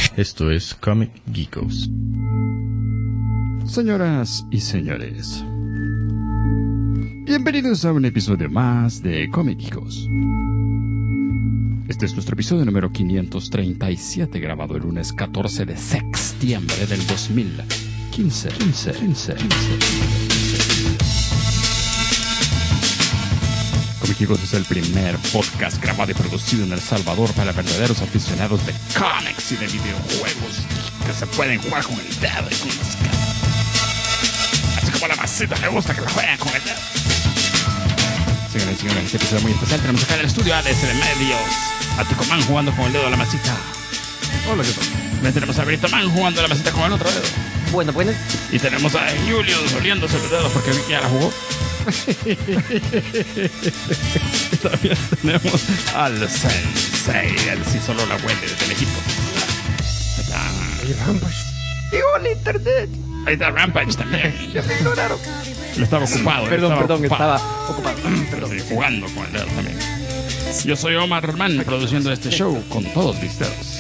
Esto es Comic Geekos. Señoras y señores, bienvenidos a un episodio más de Comic Geekos. Este es nuestro episodio número 537, grabado el lunes 14 de septiembre del 2015. Comic Geekos es el primer podcast grabado y producido en El Salvador para verdaderos aficionados de cómics y de videojuegos que se pueden jugar con el dedo y con las caras. Así como la masita le gusta que la jueguen con el dedo. Señores y señores, en este episodio muy especial tenemos acá en el estudio a DC de Medios, a Ticomán jugando con el dedo a la masita. Hola, ¿qué tal? También tenemos a Britoman jugando la masita con el otro dedo. Bueno. Y tenemos a Julius oliéndose los dedos porque ya la jugó. Y también tenemos al Sensei, él sí solo la huele desde lejitos. Ahí está Rampage. ¡Digo el internet! Ahí está Rampage también. Ya me ignoraron. Él estaba ocupado. Perdón, ocupado. estaba ocupado. Pero sí, jugando con el dedo también. Yo soy Omar Mann, produciendo este show con todos mis dedos.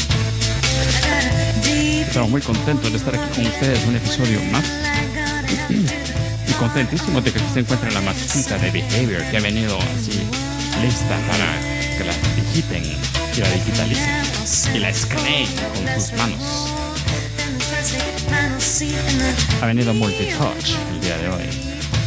Estamos muy contentos de estar aquí con ustedes un episodio más. Y contentísimos de que aquí se encuentre la masita de Behavior que ha venido así lista para que la digiten y la digitalicen y la escaneen con sus manos. Ha venido multitouch el día de hoy.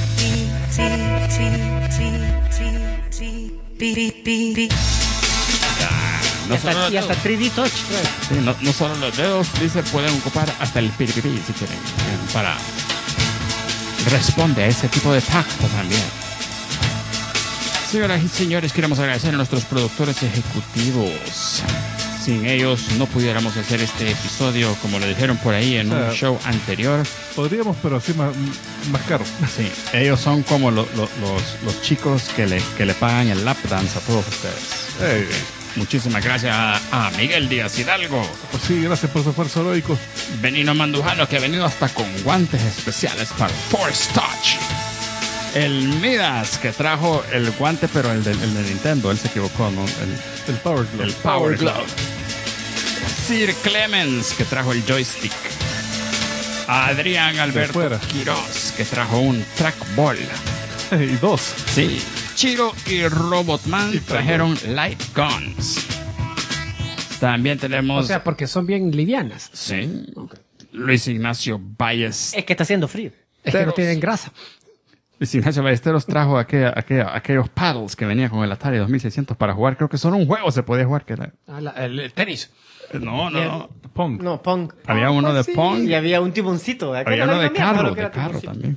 Y hasta 3D Touch. Sí, no solo los dedos, dice, pueden ocupar hasta el piripipi si quieren, para responde a ese tipo de tacto también. Señoras y señores, queremos agradecer a nuestros productores ejecutivos. Sin ellos no pudiéramos hacer este episodio, como lo dijeron por ahí en un show anterior. Podríamos, pero así más caro. Sí, ellos son como los chicos que le pagan el lap dance a todos ustedes. Muchísimas gracias a Miguel Díaz Hidalgo. Pues sí, gracias por su esfuerzo heroico. Benino Mandujano, que ha venido hasta con guantes especiales para Force Touch. El Midas, que trajo el guante, pero el de Nintendo. Él se equivocó, ¿no? El Power Glove. El Power Glove. Sir Clemens, que trajo el joystick. Adrián Alberto Quiroz, que trajo un trackball. Y dos. Sí. Chiro y Robotman trajeron light guns. También tenemos... O sea, porque son bien livianas. Sí. Okay. Luis Ignacio Ballesteros. Es que está haciendo frío. Es que no tienen grasa. Luis Ignacio Ballesteros trajo aquellos paddles que venían con el Atari 2600 para jugar. Creo que solo un juego se podía jugar. Que era... el tenis. No. Pong. No, Pong. Había uno de Pong. Y había un tiburoncito. Había uno de carro también.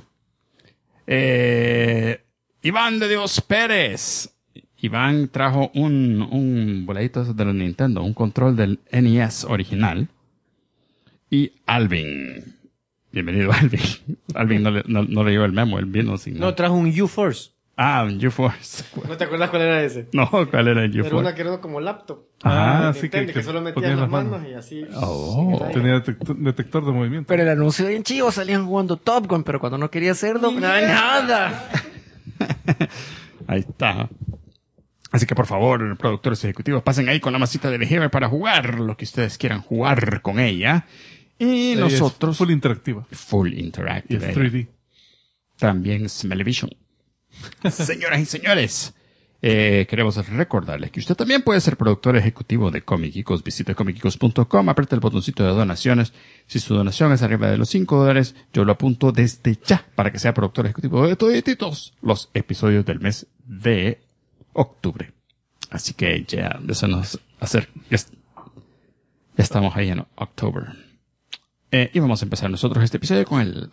Iván de Dios Pérez. Iván trajo un boleto de la Nintendo, un control del NES original. Y Alvin. Bienvenido, Alvin. Alvin no le dio el memo, él vino sin nada. No, trajo un U-Force. Ah, un U-Force. ¿No te acuerdas cuál era ese? No, ¿cuál era el U-Force? Era una que era como laptop. Sí, Nintendo, que solo metías las manos y así. Tenía detector de movimiento. Pero el anuncio bien chivo, salían jugando Top Gun, pero cuando no quería hacerlo, no había nada. Ahí está. Así que por favor, productores ejecutivos, pasen ahí con la masita de Behavior para jugar lo que ustedes quieran jugar con ella. Y nosotros... Full interactiva. Full interactive. Y es 3D. También Smell-O-Vision. Señoras y señores, queremos recordarles que usted también puede ser productor ejecutivo de Comic Geekos. Visite comicgeekos.com, apriete el botoncito de donaciones. Si su donación es arriba de los $5, yo lo apunto desde ya para que sea productor ejecutivo de todos los episodios del mes de octubre. Así que ya, eso nos hacer. Ya estamos ahí en octubre. Y vamos a empezar nosotros este episodio con el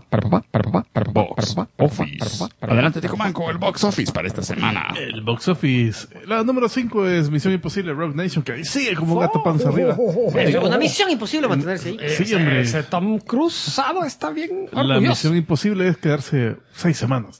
Box Office. Adelante, Ticomán, con el Box Office para esta semana. El Box Office. La número 5 es Misión Imposible Rogue Nation, que ahí sigue como gato panza arriba. Una misión imposible mantenerse ahí. Sí, hombre. Ese Tom Cruise está bien orgulloso. La misión imposible es quedarse 6 semanas.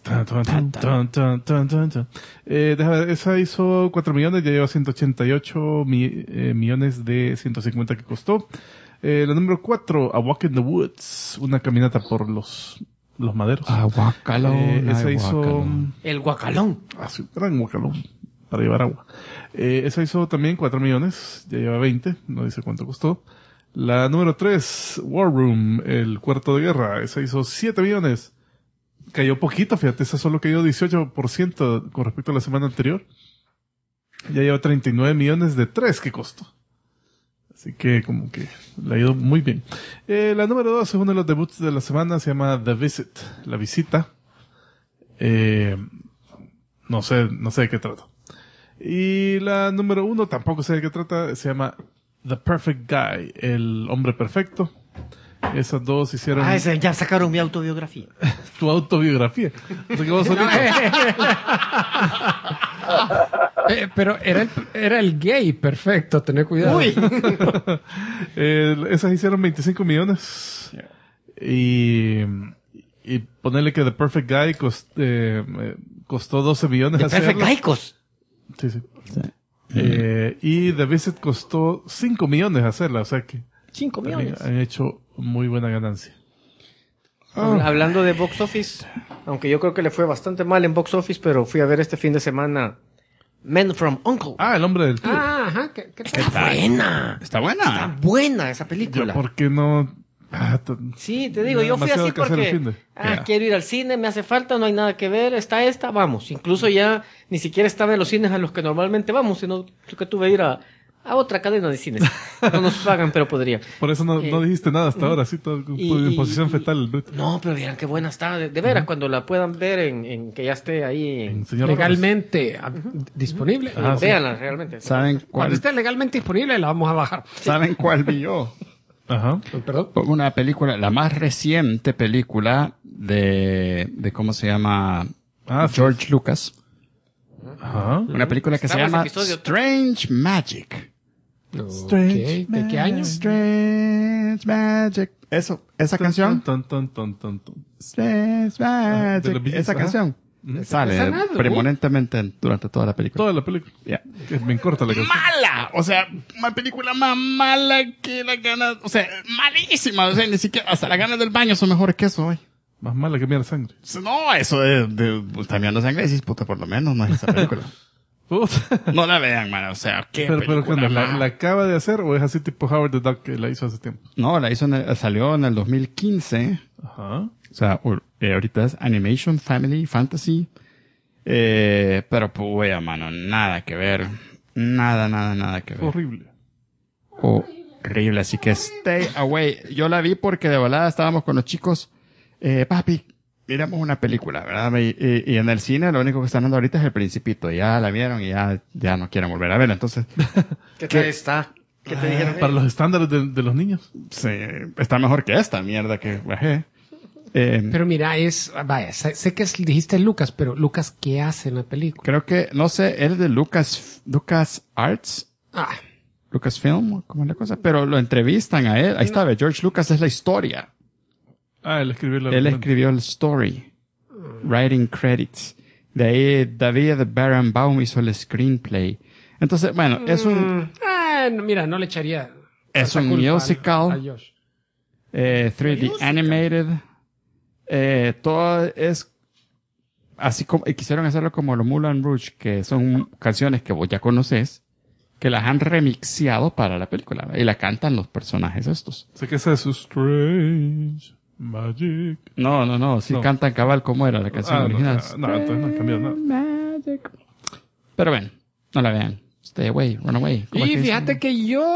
Déjame ver, esa hizo 4 millones, ya lleva 188 millones de 150 que costó. La número 4, A Walk in the Woods, una caminata por los maderos. Guacalón. Esa hizo... El guacalón. Sí, gran guacalón. para llevar agua. Esa hizo también 4 millones, ya lleva 20, no dice cuánto costó. La número 3, War Room, el cuarto de guerra, esa hizo 7 millones. Cayó poquito, fíjate, esa solo cayó 18% con respecto a la semana anterior. Ya lleva 39 millones de 3 que costó. Así que como que le ha ido muy bien. La número 2 es uno de los debuts de la semana, se llama The Visit, La Visita. No sé de qué trata. Y la número 1 tampoco sé de qué trata, se llama The Perfect Guy, El Hombre Perfecto. Esas dos hicieron... ya sacaron mi autobiografía. Tu autobiografía. O sea que vos solito. Pero era el gay perfecto, tener cuidado. Uy. Esas hicieron 25 millones. Y ponerle que The Perfect Guy costó 12 millones The hacerlo. Perfect Gaicos. Sí. Y The Visit costó 5 millones hacerla, o sea que 5 millones. han hecho muy buena ganancia. Hablando de box office, aunque yo creo que le fue bastante mal en box office, pero fui a ver este fin de semana Men from U.N.C.L.E. El hombre del tío. Ajá, ¿qué tal? Está buena. Está buena. Está buena esa Yo, película. ¿por qué no? Sí, te digo, yo fui Demasiado así que hacer el fin porque de. Yeah. quiero ir al cine, me hace falta, no hay nada que ver, está esta, vamos. Incluso ya ni siquiera estaba en los cines a los que normalmente vamos, sino que tuve que ir a otra cadena de cines. No nos pagan, pero podría. Por eso no dijiste nada hasta ahora, así todo en posición fetal. El bruto. No, pero vieran qué buena está, de veras, cuando la puedan ver en que ya esté ahí en... Señor Legalmente disponible. Ah, sí. Véanla, realmente. ¿Saben Cuando cuál? esté legalmente disponible, la vamos a bajar. ¿Saben cuál vi yo? Ajá. Perdón. Una película, la más reciente película de ¿cómo se llama? George Lucas. Ajá. Una película que se Estamos llama episodio Strange Magic. Strange Ok, ¿de qué año? Strange Magic. Esa canción. Ton. Strange de los Magic. Beatles, Esa ajá. canción sale Esa nada, ¿no? premonentemente durante toda la película. Toda la película. Yeah. Es bien corta la canción. Mala, o sea, una película más mala que las ganas, o sea, malísima, o sea, ni siquiera, hasta las ganas del baño son mejores que eso, güey. Más mala que mierda sangre. No, eso de está mirando sangre, decís, puta, por lo menos no es esa película. Puta. No la vean, man, o sea, qué Pero ¿qué película onda? más. ¿La acaba de hacer o es así tipo Howard the Duck que la hizo hace tiempo? No, la hizo salió en el 2015, Ajá. o sea, ahorita es Animation Family Fantasy, pero pues, mano, nada que ver, nada que ver. Horrible. Horrible, así que stay away. Yo la vi porque de volada estábamos con los chicos, papi, miramos una película, ¿verdad? Y en el cine lo único que están dando ahorita es El Principito. Ya la vieron y ya no quieren volver a verla. Entonces, ¿Qué tal está? ¿Qué te dijeron? Para los estándares de los niños. sí, está mejor que esta mierda que bajé. Pero mira, vaya, sé que dijiste Lucas, pero Lucas, ¿qué hace en la película? Creo que, no sé, él es de Lucas Arts, Lucasfilm, ¿cómo es la cosa? Pero lo entrevistan a él. Ahí está, ve, George Lucas es la historia. Él escribió el Él argumento. escribió el story. Writing credits. De ahí David Barenbaum hizo el screenplay. Entonces, bueno, es un Mira, no le echaría... Es tanta un culpa musical. a Josh. 3D animated. Todo es así como quisieron hacerlo como lo Moulin Rouge, que son canciones que vos ya conoces, que las han remixeado para la película y la cantan los personajes estos. Sé que esa es su Strange Magic. No, sí No. cantan cabal como era la canción original. No, entonces no han cambiado nada. Magic. Pero ven, no la vean. Stay away, run away. ¿Cómo es Y que fíjate dicen? que yo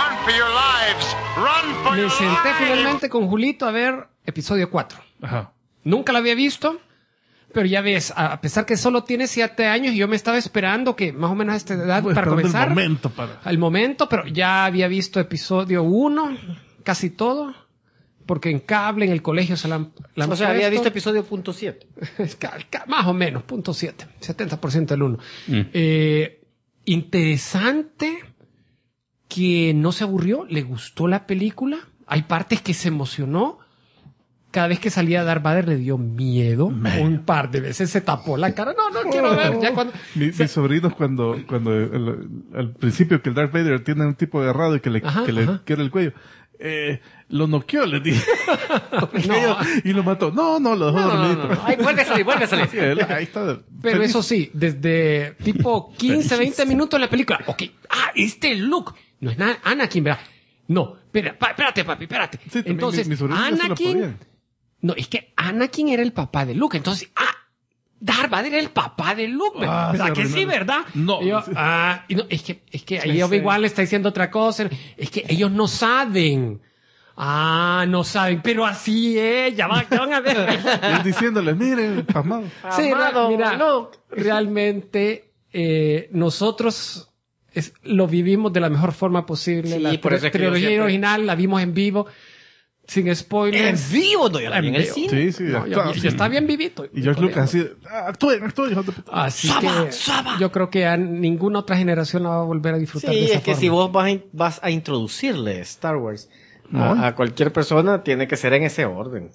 me senté finalmente con Julito a ver episodio 4. Ajá. Nunca la había visto, pero ya ves, a pesar que solo tiene 7 años, yo me estaba esperando que más o menos a esta edad Pues, para esperando comenzar. el momento para... Al momento, pero ya había visto episodio 1, casi todo, porque en cable, en el colegio se la han O sea, había puesto. visto episodio .7. Más o menos, punto 7, 70% del 1. Mm. Interesante que no se aburrió, le gustó la película. Hay partes que se emocionó. Cada vez que salía Darth Vader le dio miedo. Un par de veces se tapó la cara. No quiero ver. Ya cuando... Mis sobrinos cuando al principio que el Darth Vader tiene un tipo agarrado y que le Ajá. quiere el cuello, Lo noqueó, le dije. Y lo mató. No, lo dejó dormidito. No. Ay, vuelve a salir. Sí, ahí está. Pero feliz. eso sí, desde tipo 15, 20 minutos en la película. Ok, Luke. No es nada, Anakin, ¿verdad? No, espérate, papi, espérate. Sí, también Entonces, mi sobrino no se lo Anakin... podía. No, es que Anakin era el papá de Luke. Entonces, Darth Vader era el papá de Luke. Ah, ¿Verdad se que sí, arruinaron. verdad? No. Y yo, y no, es que ahí Obi-Wan le está diciendo otra cosa. Es que ellos no saben. No saben, pero así es, ya van a ver. Y él diciéndole, miren, pasmado. Sí, Amado, mira, Luke. realmente nosotros lo vivimos de la mejor forma posible. Sí, La por eso es que yo trilogía siempre- original la vimos en vivo, sin En spoilers. vivo, no, yo la vi en el vivo. cine. Sí, No, ya está bien vivito. Y George Lucas así, actúen, hijo de puta. Así Saba, que Saba. yo creo que a ninguna otra generación la va a volver a disfrutar de Sí, esa es que forma. si vos vas a introducirle Star Wars No. a cualquier persona, tiene que ser en ese orden.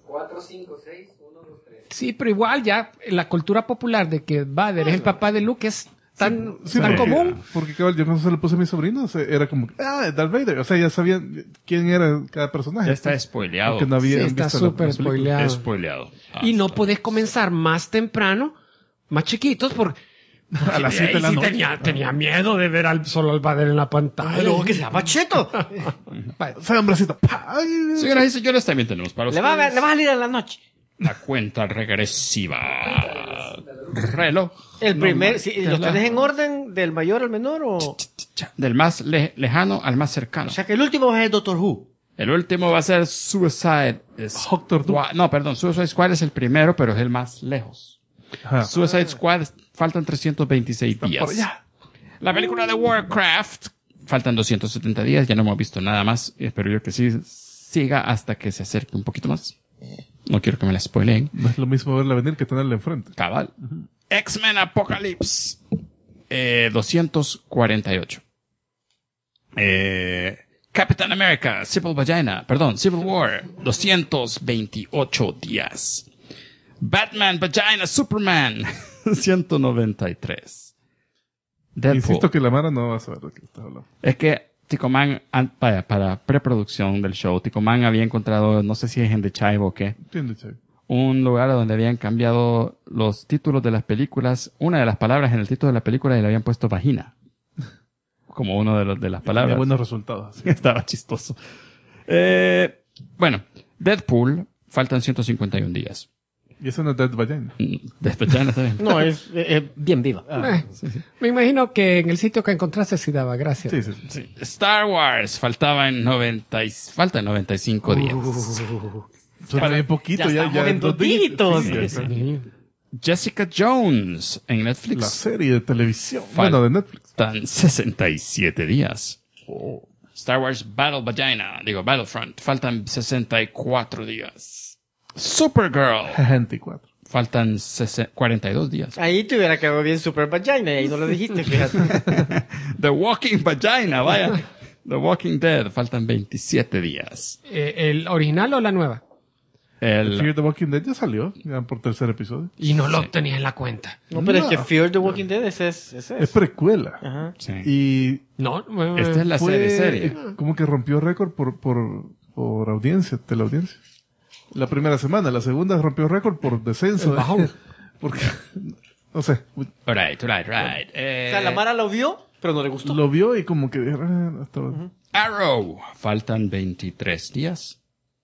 Sí, pero igual ya la cultura popular de que Vader es el papá de Luke es tan, Sí, tan porque- común. Porque cabal, yo cuando se lo puse a mis sobrinos, era como, Darth Vader. O sea, ya sabían quién era cada personaje. Ya está spoileado. Aunque no habían Sí, está visto súper la película. spoileado. Spoileado. Y no podés comenzar más temprano, más chiquitos, porque A las 7 de la sí noche. tenía miedo de ver solo al Vader en la pantalla. Pero que se llama Cheto. O sea, hombrecito. ¡pa! Ay, Señoras y señores, también tenemos para le va ustedes a salir a la noche. la cuenta regresiva. Reloj. El primer, si, es ¿los la- tenés en orden del mayor al menor o...? Del más lejano al más cercano. O sea que el último va a ser Doctor Who. El último va a ser Suicide Doctor Who. Squad. No, perdón, Suicide Squad es el primero, pero es el más lejos. Ajá. Suicide Squad faltan 326 Por días. allá. La película de Warcraft faltan 270 días, ya no hemos visto nada más. Espero yo que sí siga hasta que se acerque un poquito más. No quiero que me la spoileen. No es lo mismo verla venir que tenerla enfrente. Cabal. X-Men Apocalypse. 248. Captain America, Civil War. 228 días. Batman Vagina Superman. 193. Deadpool. Insisto que la Mara no va a saber de qué estás hablando. Es que Ticoman, para preproducción del show, Ticoman había encontrado, no sé si es en The Chive o qué, Entiende, Chay. un lugar donde habían cambiado los títulos de las películas, una de las palabras en el título de la película y le habían puesto vagina. Como uno de las Tenía palabras. buenos resultados. así. Estaba chistoso. Bueno, Deadpool, faltan 151 días. Y eso no es Dead Vagina. Después ya no está bien. No, es bien viva. Me imagino que en el sitio que encontraste sí daba, gracias. Sí, sí. Sí. Star Wars, faltan 95 días. Suena bien poquito, ya ya estamos en dos dígitos. dígitos. Sí, Sí. Jessica Jones en La Netflix. serie de televisión. Fal- Bueno, de Netflix. Faltan 67 días. Star Wars Battlefront. Faltan 64 días. Supergirl. 24. Faltan 42 días. Ahí te hubiera quedado bien Super Vagina y ahí no lo dijiste, fíjate. The Walking Vagina, vaya. The Walking Dead. Faltan 27 días. ¿El original o la nueva? Fear the Walking Dead ya salió, ya por tercer episodio. Y no lo tenías en la cuenta. No, pero es No. que Fear the Walking Dead ese es. Es precuela. Ajá. Sí. Y No, Esta es la fue serie. como que rompió récord por audiencia, teleaudiencia. La primera semana, la segunda rompió récord por descenso. El bajón. Porque, no sé, Right. O sea, la Mara lo vio, pero no le gustó. lo vio y como que... Arrow. Faltan 23 días.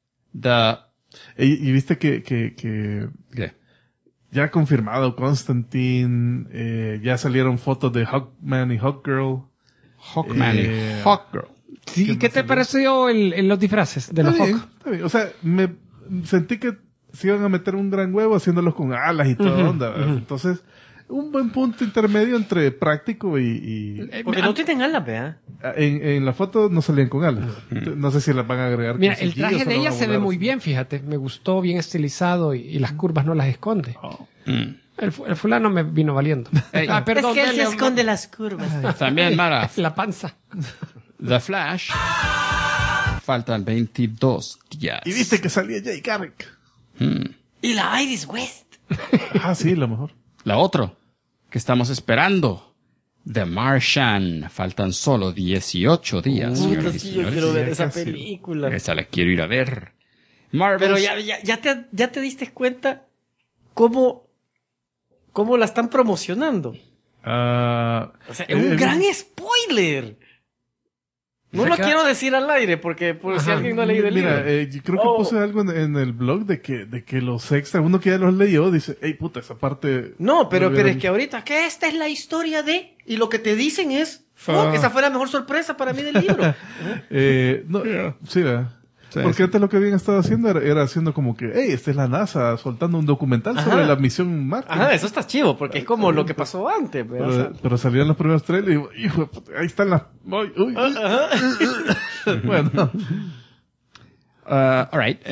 Y viste que ¿Qué? ya confirmado Constantine, ya salieron fotos de Hawkman y Hawkgirl. Hawkman y Hawkgirl. Sí, ¿qué te pareció los disfraces de los Está bien, Hawk? está bien. O sea, me sentí que se iban a meter un gran huevo haciéndolos con alas y toda onda. ¿verdad? Entonces, un buen punto intermedio entre práctico y Porque no tienen alas, ¿verdad? en la foto no salían con alas. No sé si las van a agregar. Mira, con el CGI o traje solo de ella van a se ve volar muy así. bien, fíjate. Me gustó, bien estilizado y las curvas no las esconde. Mm. El fulano me vino valiendo. Perdón, dele, las curvas. También, Mara, la panza. The Flash. Faltan 22 días. Y viste que salía Jay Garrick. Y la Iris West. Ah, sí, lo mejor. La otra que estamos esperando. The Martian. Faltan solo 18 días. Puta, señoras y sí, yo señores. quiero ver ya esa casi. película. Esa la quiero ir a ver. Marvel. Pero ya te diste cuenta cómo la están promocionando. O sea, es un gran spoiler. No lo quiero decir al aire porque por si alguien no ha leído el Mira, libro. yo creo que puse algo en el blog de que los extras, uno que ya los leyó, dice, hey puta, esa parte... No, pero hubieran- es que ahorita, que esta es la historia de... Y lo que te dicen es... Ah. esa fue la mejor sorpresa para mí del libro. no, sí, ¿verdad? Porque antes lo que habían estado haciendo era haciendo como que, hey, esta es la NASA soltando un documental Ajá. sobre la misión Marte. Ajá, eso está chivo porque es como lo que pasó antes. ¿verdad? O sea, Pero salían los primeros trailers y digo, hijo de puta, ahí están las... Uy, uy, uy. Bueno. All right.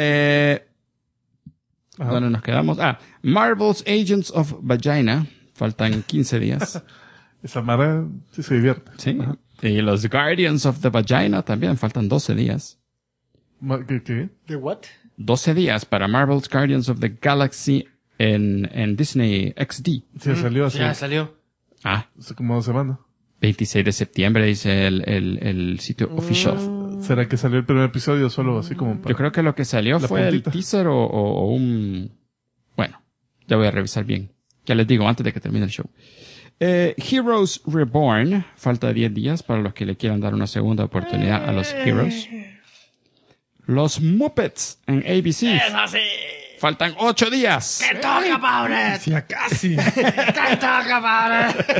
¿Dónde nos quedamos? Marvel's Agents of Vagina. Faltan 15 días. Esa mara sí se divierte. Sí. Y los Guardians of the Vagina también. Faltan 12 días. ¿Qué? ¿De what? 12 días para Marvel's Guardians of the Galaxy en Disney XD. Sí, salió hace, Ya salió. hace como 2 semanas. 26 de septiembre dice el sitio oficial. ¿Será que salió el primer episodio solo así como para... Yo creo que lo que salió La fue puntita. el teaser o un... Bueno, ya voy a revisar bien. Ya les digo antes de que termine el show. Heroes Reborn. Falta 10 días para los que le quieran dar una segunda oportunidad a los Heroes. Los Muppets en ABC. ¡Es así! Faltan 8 días. ¡Que talk about it! Sí, casi. ¡Que talk about it!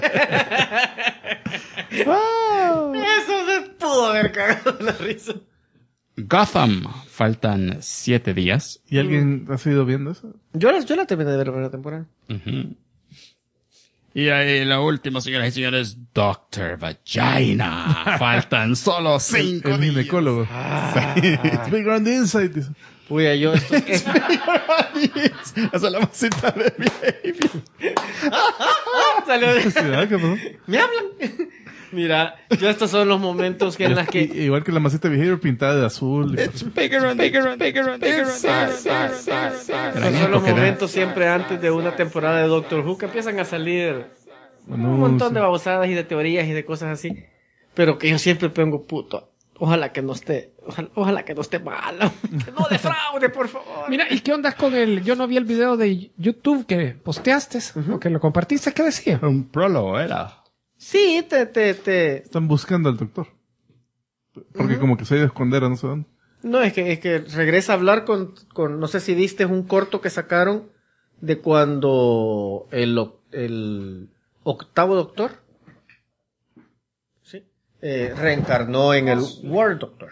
Eso se pudo haber cagado la risa. Gotham. Faltan 7 días. ¿Y alguien ha seguido viendo eso? Yo la terminé de ver la primera temporada. Y ahí la última, señoras y señores, Doctor Vagina. Faltan solo 5 El días. ginecólogo. It's bigger on the inside. Dice. Uy, yo esto... Esa es la masita de Baby. Salió de- Sí, ¿verdad? ¿Qué pasó? ¿Me hablan? Mira, yo estos son los momentos en los que... Igual que la masita de Behavior pintada de azul. It's bigger and bigger and bigger and bigger and bigger. Estos son los momentos siempre antes de una temporada de Doctor Who que empiezan a salir un montón de babosadas y de teorías y de cosas así. Pero que yo siempre pongo puto. Ojalá que no esté, ojalá que no esté malo. Que no defraude, por favor. Mira, ¿y qué onda con el...? Yo no vi el video de YouTube que posteaste o que lo compartiste. ¿Qué decía? Un prólogo era. Sí, te... Están buscando al doctor. Porque como que se ha ido a esconder a no sé dónde. No, es que regresa a hablar con... No sé si viste un corto que sacaron de cuando el octavo doctor... Sí. Reencarnó en el World Doctor.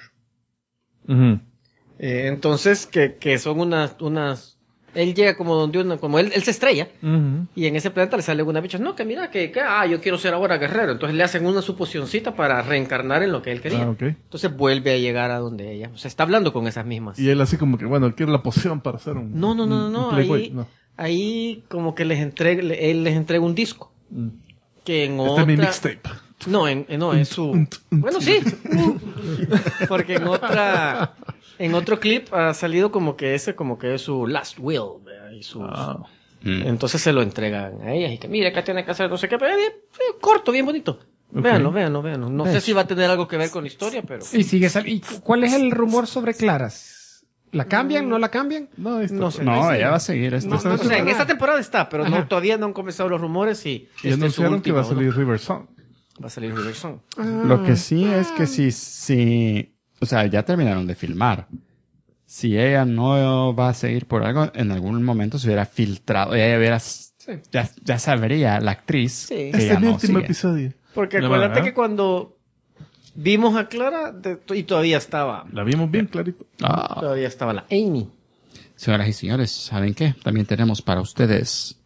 Entonces, que son unas... Él llega como donde una... Como él se estrella. Y en ese planeta le sale una bicha. No, que mira, yo quiero ser ahora guerrero. Entonces le hacen una suposicióncita para reencarnar en lo que él quería. Ah, ok. Entonces vuelve a llegar a donde ella. O sea, está hablando con esas mismas. Y él así como que, bueno, quiere la poción para hacer un... No. un Playboy. No. Ahí como que él les entrega un disco. Que en Este otra... es mi mixtape. No, es su... Bueno, sí. Porque en otro clip ha salido como que es su last will. ¿verdad? Y sus... Entonces se lo entregan a ella. Y que mira, acá tiene que hacer no sé qué. Pero corto, bien bonito. Ok. Véanlo. No sé si va a tener algo que ver con la historia, pero... Y sigue ¿Y cuál es el rumor sobre Claras? ¿La cambian? ¿No la cambian? No, ahí está. No sé. No, ella va a seguir esto. No, O sea, en esta temporada está, pero no, todavía no han comenzado los rumores y... Y anunciaron que va a salir River Song. Va a salir River Song. Lo que sí es que si, o sea, ya terminaron de filmar. Si ella no va a seguir por algo, en algún momento se hubiera filtrado, ella hubiera, ya sabría la actriz Sí. que Este ella es el no último sigue. episodio. Porque No, acuérdate ¿verdad? que cuando vimos a Clara, y todavía estaba La vimos bien clarito. la Amy. Señoras y señores, ¿saben qué? También tenemos para ustedes.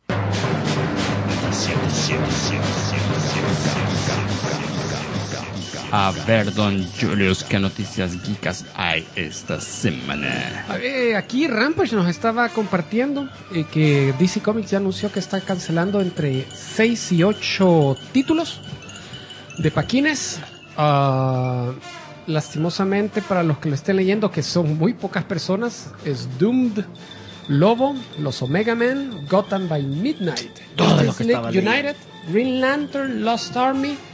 A ver, don Julius, ¿qué noticias geekas hay esta semana? Aquí Rampage nos estaba compartiendo que DC Comics ya anunció que está cancelando entre 6 y 8 títulos de paquines. Lastimosamente, para los que lo estén leyendo, que son muy pocas personas, es Doomed, Lobo, los Omega Men, Gotham by Midnight, Todo lo Justice que League estaba United, Green Lantern, Lost Army,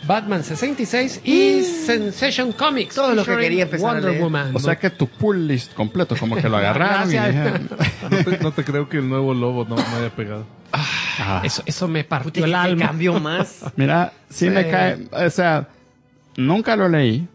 Batman 66 y Sensation Comics. Todo lo que featuring quería empezar a Wonder leer. Woman. O sea que tu pull list completo, como que lo agarraron y Gracias. dijeron, No te creo que el nuevo Lobo no haya pegado. Eso me partió Puta, el que alma. cambió más. mira, sí me cae, o sea, nunca lo leí,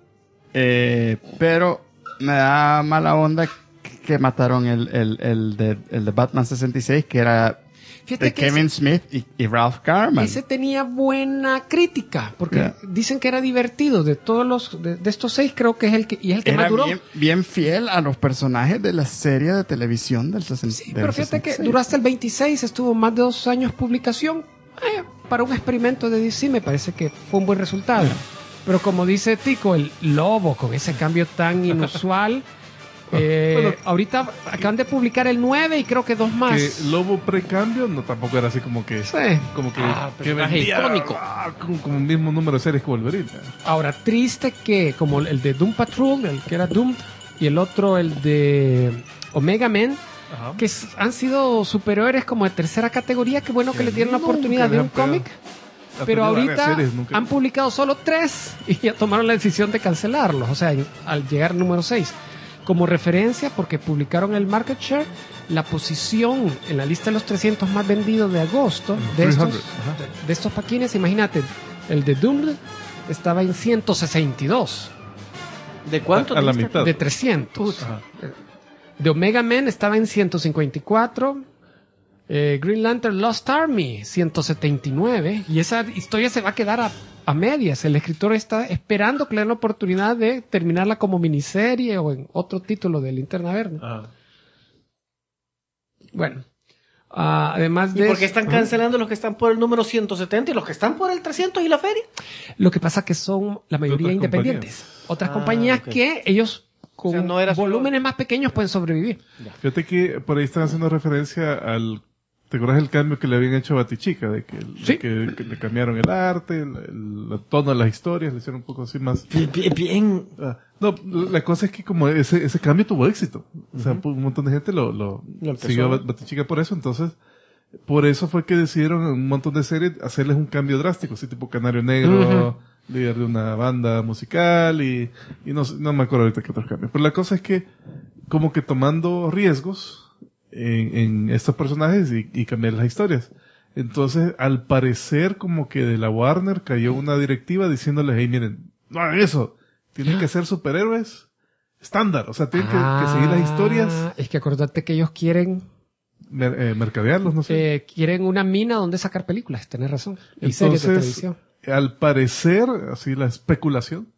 pero me da mala onda que mataron el de Batman 66, que era Fíjate de que Kevin Smith y Ralph Garman. ese tenía buena crítica, porque Yeah. dicen que era divertido. De todos los, de estos 6, creo que es el que más Era duró. bien fiel a los personajes de la serie de televisión del 66. Sí, pero fíjate que duró hasta el 26, estuvo más de 2 años publicación. Para un experimento de DC me parece que fue un buen resultado. Pero como dice Tico, el Lobo, con ese cambio tan inusual, ahorita acaban de publicar el 9 y creo que 2 más. Que Lobo precambio no tampoco era así como que Sí. que vendía icónico. como el mismo número de series que Wolverine. Ahora, triste que como el de Doom Patrol, el que era Doom, y el otro, el de Omega Man, Ajá. que han sido superhéroes como de tercera categoría, qué bueno que les dieron la nunca oportunidad de le un han pegado. cómic. Ha Pero tenido varias ahorita series, nunca- han publicado solo 3 y ya tomaron la decisión de cancelarlos. O sea, al llegar número 6. Como referencia, porque publicaron el market share, la posición en la lista de los 300 más vendidos de agosto de 300, estos, ajá. de estos paquines, imagínate, el de Doom estaba en 162 ¿De cuánto? A la dijiste? mitad. de 300. Ajá. De Omega Man estaba en 154. Green Lantern Lost Army 179. Y esa historia se va a quedar a medias. El escritor está esperando que le den la oportunidad de terminarla como miniserie o en otro título de Linterna Verde. Ajá. Bueno, además ¿Y de por qué eso- están cancelando los que están por el número 170 y los que están por el 300 y la feria? Lo que pasa que son la mayoría Otras independientes. Otras Ah, compañías ok. que ellos con O sea, no era solo- volúmenes más pequeños pueden sobrevivir. Fíjate que por ahí están haciendo referencia al... ¿Te acuerdas el cambio que le habían hecho a Batichica? De que, Sí. que le cambiaron el arte, el tono de las historias, le hicieron un poco así más... Bien. No, la cosa es que como ese cambio tuvo éxito. O sea, un montón de gente lo empezó. siguió a Batichica por eso. Entonces, por eso fue que decidieron en un montón de series hacerles un cambio drástico, así tipo Canario Negro, líder de una banda musical y no me acuerdo ahorita qué otros cambios. Pero la cosa es que como que tomando riesgos en estos personajes y cambiar las historias. Entonces, al parecer como que de la Warner cayó una directiva diciéndoles, hey, miren, no hagan eso. Tienen que ser superhéroes estándar. O sea, tienen que seguir las historias, Es que acordate que ellos quieren mercadearlos, no sé. quieren una mina donde sacar películas, tenés razón. Y series de Entonces, televisión. al parecer, así la especulación,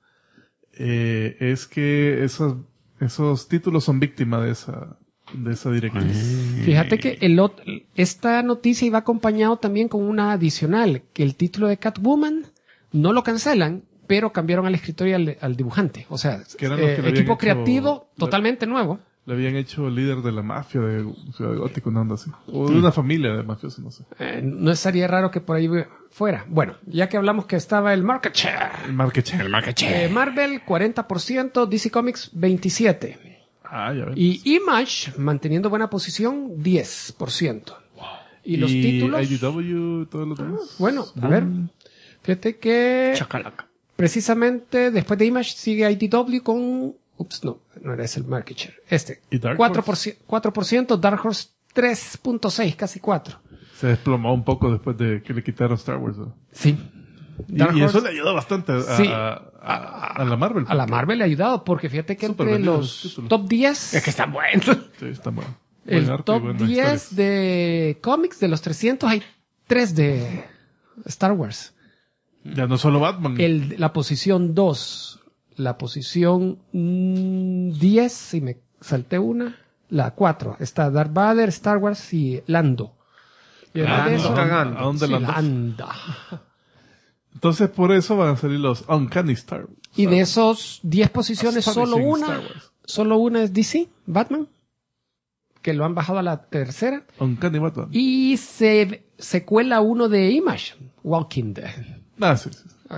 es que esos títulos son víctimas de esa directriz. Fíjate que esta noticia iba acompañado también con una adicional, que el título de Catwoman no lo cancelan, pero cambiaron al escritor y al dibujante. O sea, Que eran los que le habían equipo hecho creativo totalmente nuevo. Le habían hecho líder de la mafia de Ciudad Gótica, una onda así. O de una familia de mafiosos, no sé. No sería raro que por ahí fuera. Bueno, ya que hablamos que estaba el market share. El marketing. Marvel 40%, DC Comics 27%. Ah, ya ven. Y Image, manteniendo buena posición, 10%. Y los títulos... IDW, todos los demás. Bueno, a ver. Fíjate que Chacalaca. precisamente después de Image sigue IDW con... Ups, no era ese el market share. ¿Y Dark 4%, Dark Horse 3.6, casi 4. Se desplomó un poco después de que le quitaron Star Wars, ¿no? Sí. Y eso le ayudó bastante Sí. a la Marvel. A la Marvel le ha ayudado porque fíjate que Súper entre vendidos los los títulos. top 10, Es que están buenos. Sí, está bueno. Buen el arte y top buenas 10 historias. de cómics de los 300 hay 3 de Star Wars. Ya no solo Batman. La posición 2, la posición 10, si me salté una, la 4, está Darth Vader, Star Wars y Lando. Y además de eso- ¿A dónde sí, Lando? Landa. Entonces por eso van a salir los Uncanny Star Wars. Y de esos 10 posiciones, Astonishing Star Wars. solo una es DC, Batman, que lo han bajado a la tercera. Uncanny Batman. Y se cuela uno de Image, Walking Dead. Sí.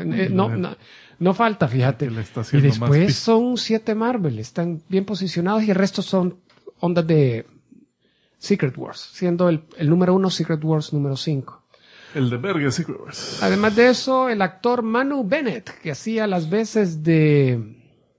No falta, fíjate. Que le está Y haciendo más después pis- son 7 Marvel, están bien posicionados y el resto son ondas de Secret Wars, siendo el número 1 Secret Wars número 5. El de Verga Secret Wars. Además de eso, el actor Manu Bennett, que hacía las veces de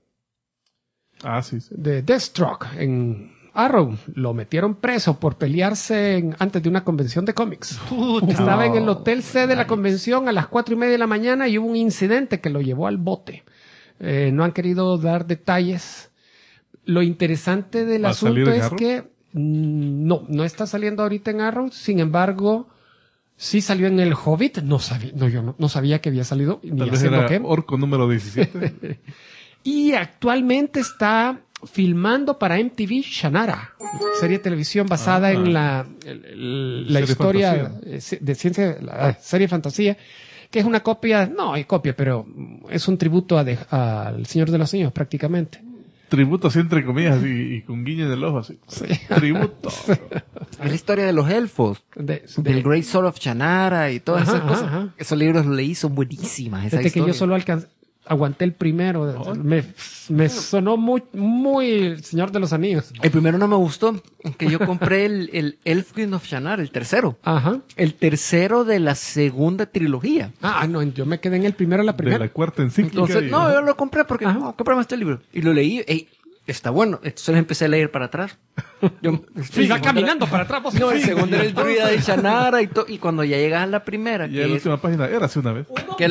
Deathstroke en Arrow, lo metieron preso por pelearse antes de una convención de cómics. Estaba en el hotel C de la convención a las 4:30 de la mañana y hubo un incidente que lo llevó al bote. No han querido dar detalles. Lo interesante del asunto es que no está saliendo ahorita en Arrow. Sin embargo, sí salió en El Hobbit. Yo no sabía que había salido. Tal vez era Orco número 17. Y actualmente está filmando para MTV Shannara, serie de televisión basada en la historia de ciencia, la serie de fantasía, que es una copia, no hay copia, pero es un tributo al Señor de los Anillos prácticamente. Tributo así entre comillas y con guiño en el ojo así. Sí. Tributo. Es la historia de los elfos, del Great Sword of Shannara y todas esas cosas. Ajá. Esos libros los leí, son buenísimas. Desde que yo solo aguanté el primero. Me sonó muy Señor de los Anillos. El primero no me gustó. Que yo compré el Elf Queen of Shannara, el tercero. Ajá. El tercero de la segunda trilogía. No, yo me quedé en el primero, la primera. De la cuarta encíclica. Entonces, yo lo compré porque comprame este libro. Y lo leí. Está bueno. Entonces empecé a leer para atrás. Iba caminando para atrras. No, el segundo era el druida de Shannara y cuando ya llegas a la primera. Y la última página era hace una vez. Que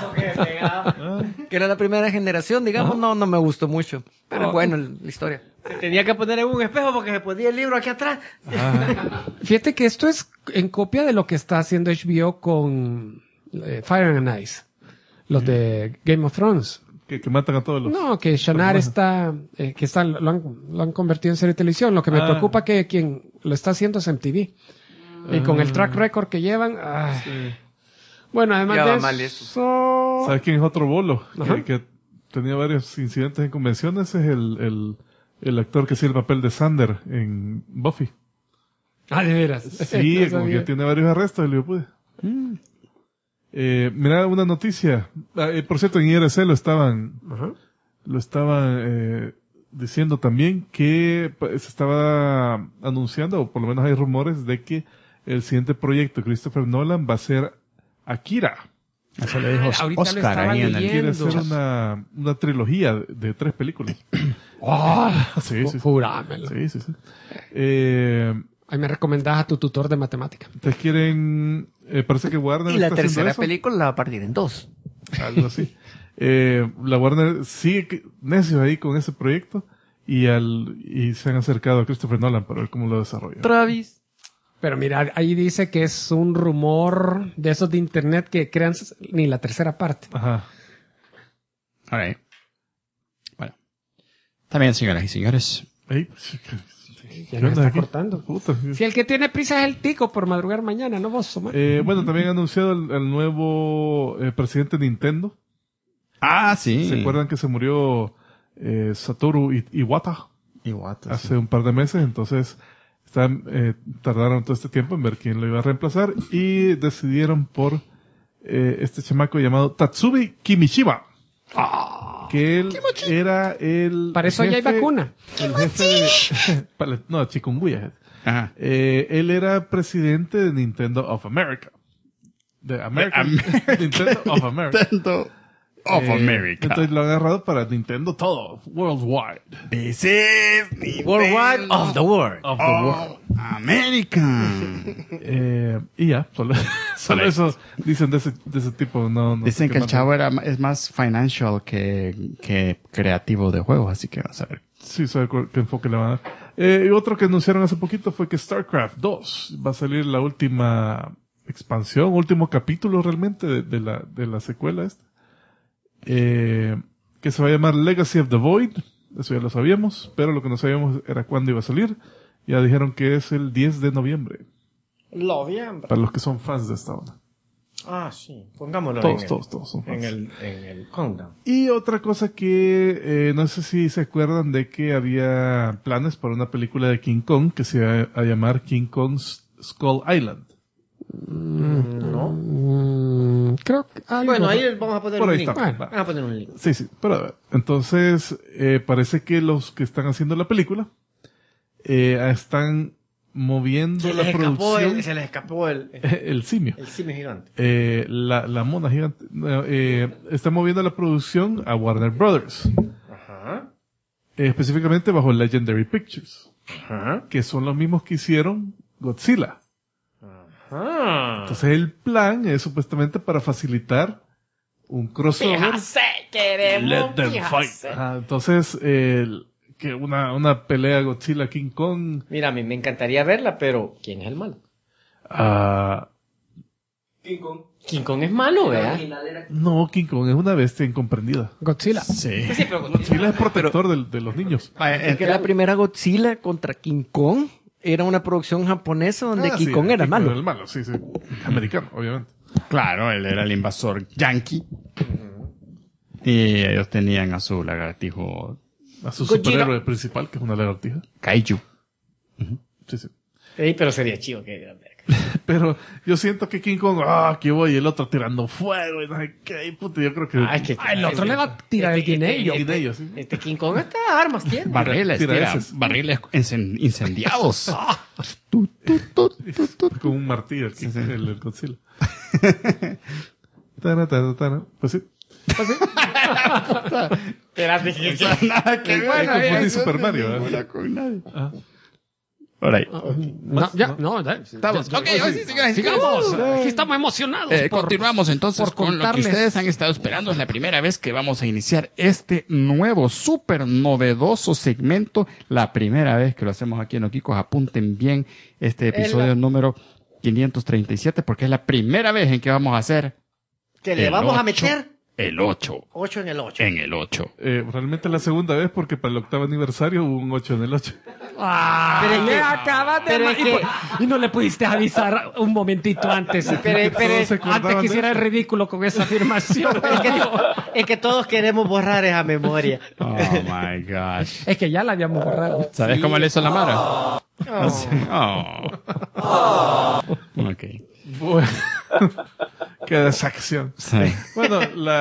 era la primera generación, digamos, no me gustó mucho. Pero bueno, la historia. Tenía que poner en un espejo porque se ponía el libro aquí atrás. Fíjate que esto es en copia de lo que está haciendo HBO con Fire and Ice. Los de Game of Thrones. Que matan a todos los... No, que Shannara lo han convertido en serie de televisión. Lo que me preocupa que quien lo está haciendo es MTV. Y con el track record que llevan... Sí. Bueno, además de eso... ¿Sabes quién es otro bolo? Que tenía varios incidentes en convenciones. Es el actor que hacía el papel de Xander en Buffy. De veras. Sí, no como que tiene varios arrestos el Liverpool. Mira una noticia. Por cierto, en IRC lo estaban diciendo también que se estaba anunciando, o por lo menos hay rumores de que el siguiente proyecto de Christopher Nolan va a ser Akira. Eso le dijo Oscar ahí en el... Quiere hacer una trilogía de 3 películas. Sí. Jurámelo. Sí. Ahí me recomendás a tu tutor de matemática. Ustedes quieren... parece que Warner y la tercera película la va a partir en 2. Algo así. La Warner sigue necios ahí con ese proyecto y se han acercado a Christopher Nolan para ver cómo lo desarrolla. Travis. Pero mira, ahí dice que es un rumor de esos de internet que crean ni la tercera parte. Ajá. Alright. Bueno. También, señoras y señores. Ya no está cortando. Puta. Si el que tiene prisa es el tico por madrugar mañana, no vos, Omar. Bueno, también ha anunciado el nuevo presidente de Nintendo. Sí. ¿Se acuerdan que se murió Satoru Iwata? Hace un par de meses, entonces tardaron todo este tiempo en ver quién lo iba a reemplazar y decidieron por este chamaco llamado Tatsubi Kimishiba. Que él era el... Para eso ya hay vacuna. El jefe de... chikungunya. Ajá. Él era presidente de Nintendo of America. Nintendo of America. Nintendo of America. Entonces lo han agarrado para Nintendo todo. Worldwide. This is Nintendo Worldwide of the World. Of the World. America. Y ya, solo eso dicen de ese tipo. No dicen que el chavo es más financial que creativo de juegos, así que vas a ver. Sí, sabe qué enfoque le van a dar. Y otro que anunciaron hace poquito fue que StarCraft 2 va a salir la última expansión, último capítulo realmente de la secuela esta. Que se va a llamar Legacy of the Void. Eso ya lo sabíamos, pero lo que no sabíamos era cuándo iba a salir. Ya dijeron que es el 10 de noviembre. Noviembre. Para los que son fans de esta onda. Sí. Pongámoslo todos son fans. En el countdown. Y otra cosa que no sé si se acuerdan de que había planes para una película de King Kong que se iba a llamar King Kong Skull Island. No. Creo que bueno, ahí vamos a poner por un ahí link. Está, vamos a poner un link. Sí, pero a ver. Entonces, parece que los que están haciendo la película están moviendo la producción. Se les escapó el simio. El simio gigante. La mona gigante. Está moviendo la producción a Warner Brothers. Ajá. Específicamente bajo Legendary Pictures. Ajá. Que son los mismos que hicieron Godzilla. Ajá. Entonces el plan es supuestamente para facilitar un crossover. Fíjate, queremos. Let them fight. Entonces, que una pelea Godzilla King Kong. Mira, a mí me encantaría verla, pero ¿quién es el malo? King Kong. King Kong es malo, ¿verdad? No, King Kong es una bestia incomprendida. Godzilla. Sí. Sí, pero Godzilla es protector de los niños. Es que la primera Godzilla contra King Kong era una producción japonesa donde King Sí, Kong era King malo. Kong era el malo, sí. Americano, obviamente. Claro, él era el invasor yankee. Y ellos tenían a su lagartijo A su Godzilla. superhéroe principal, que es una lagartija. Kaiju. Sí. Ey, pero sería chido que Pero yo siento que King Kong, aquí voy, y el otro tirando fuego, y no sé qué, y puta, yo creo que... El otro le va a tirar el guineo. Guineo, sí. Este King Kong hasta armas tiene. Barriles, tira tira, esos. barriles incendiados. Con un martillo, el Godzilla. Tana. Pues sí. Espérate, Nada que ver. Bueno, confundí Super Mario, ¿eh? Hola con nadie. Alright. Estamos. Ok, sí, señoras y Sigamos. señores. Aquí estamos emocionados. Continuamos entonces por con lo que contarles. ustedes han estado esperando. Es la primera vez que vamos a iniciar este nuevo, súper novedoso segmento. La primera vez que lo hacemos aquí en Okikos. Apunten bien este episodio número 537 porque es la primera vez en que vamos a hacer que le el vamos a 8. meter El 8. 8 en el 8. En el 8. Realmente la segunda vez, porque para el 8º aniversario hubo un 8 en el 8. Pero es Le que- acabas de... pero es que- Y no le pudiste avisar un momentito antes. Pero Todos se acordaban Antes que hiciera de el eso. ridículo con esa afirmación. Es que todos queremos borrar esa memoria. Oh my gosh. Es que ya la habíamos borrado. ¿Sabes cómo le hizo la Mara? Oh. Ok. Bueno, qué desacción. Sí. Bueno,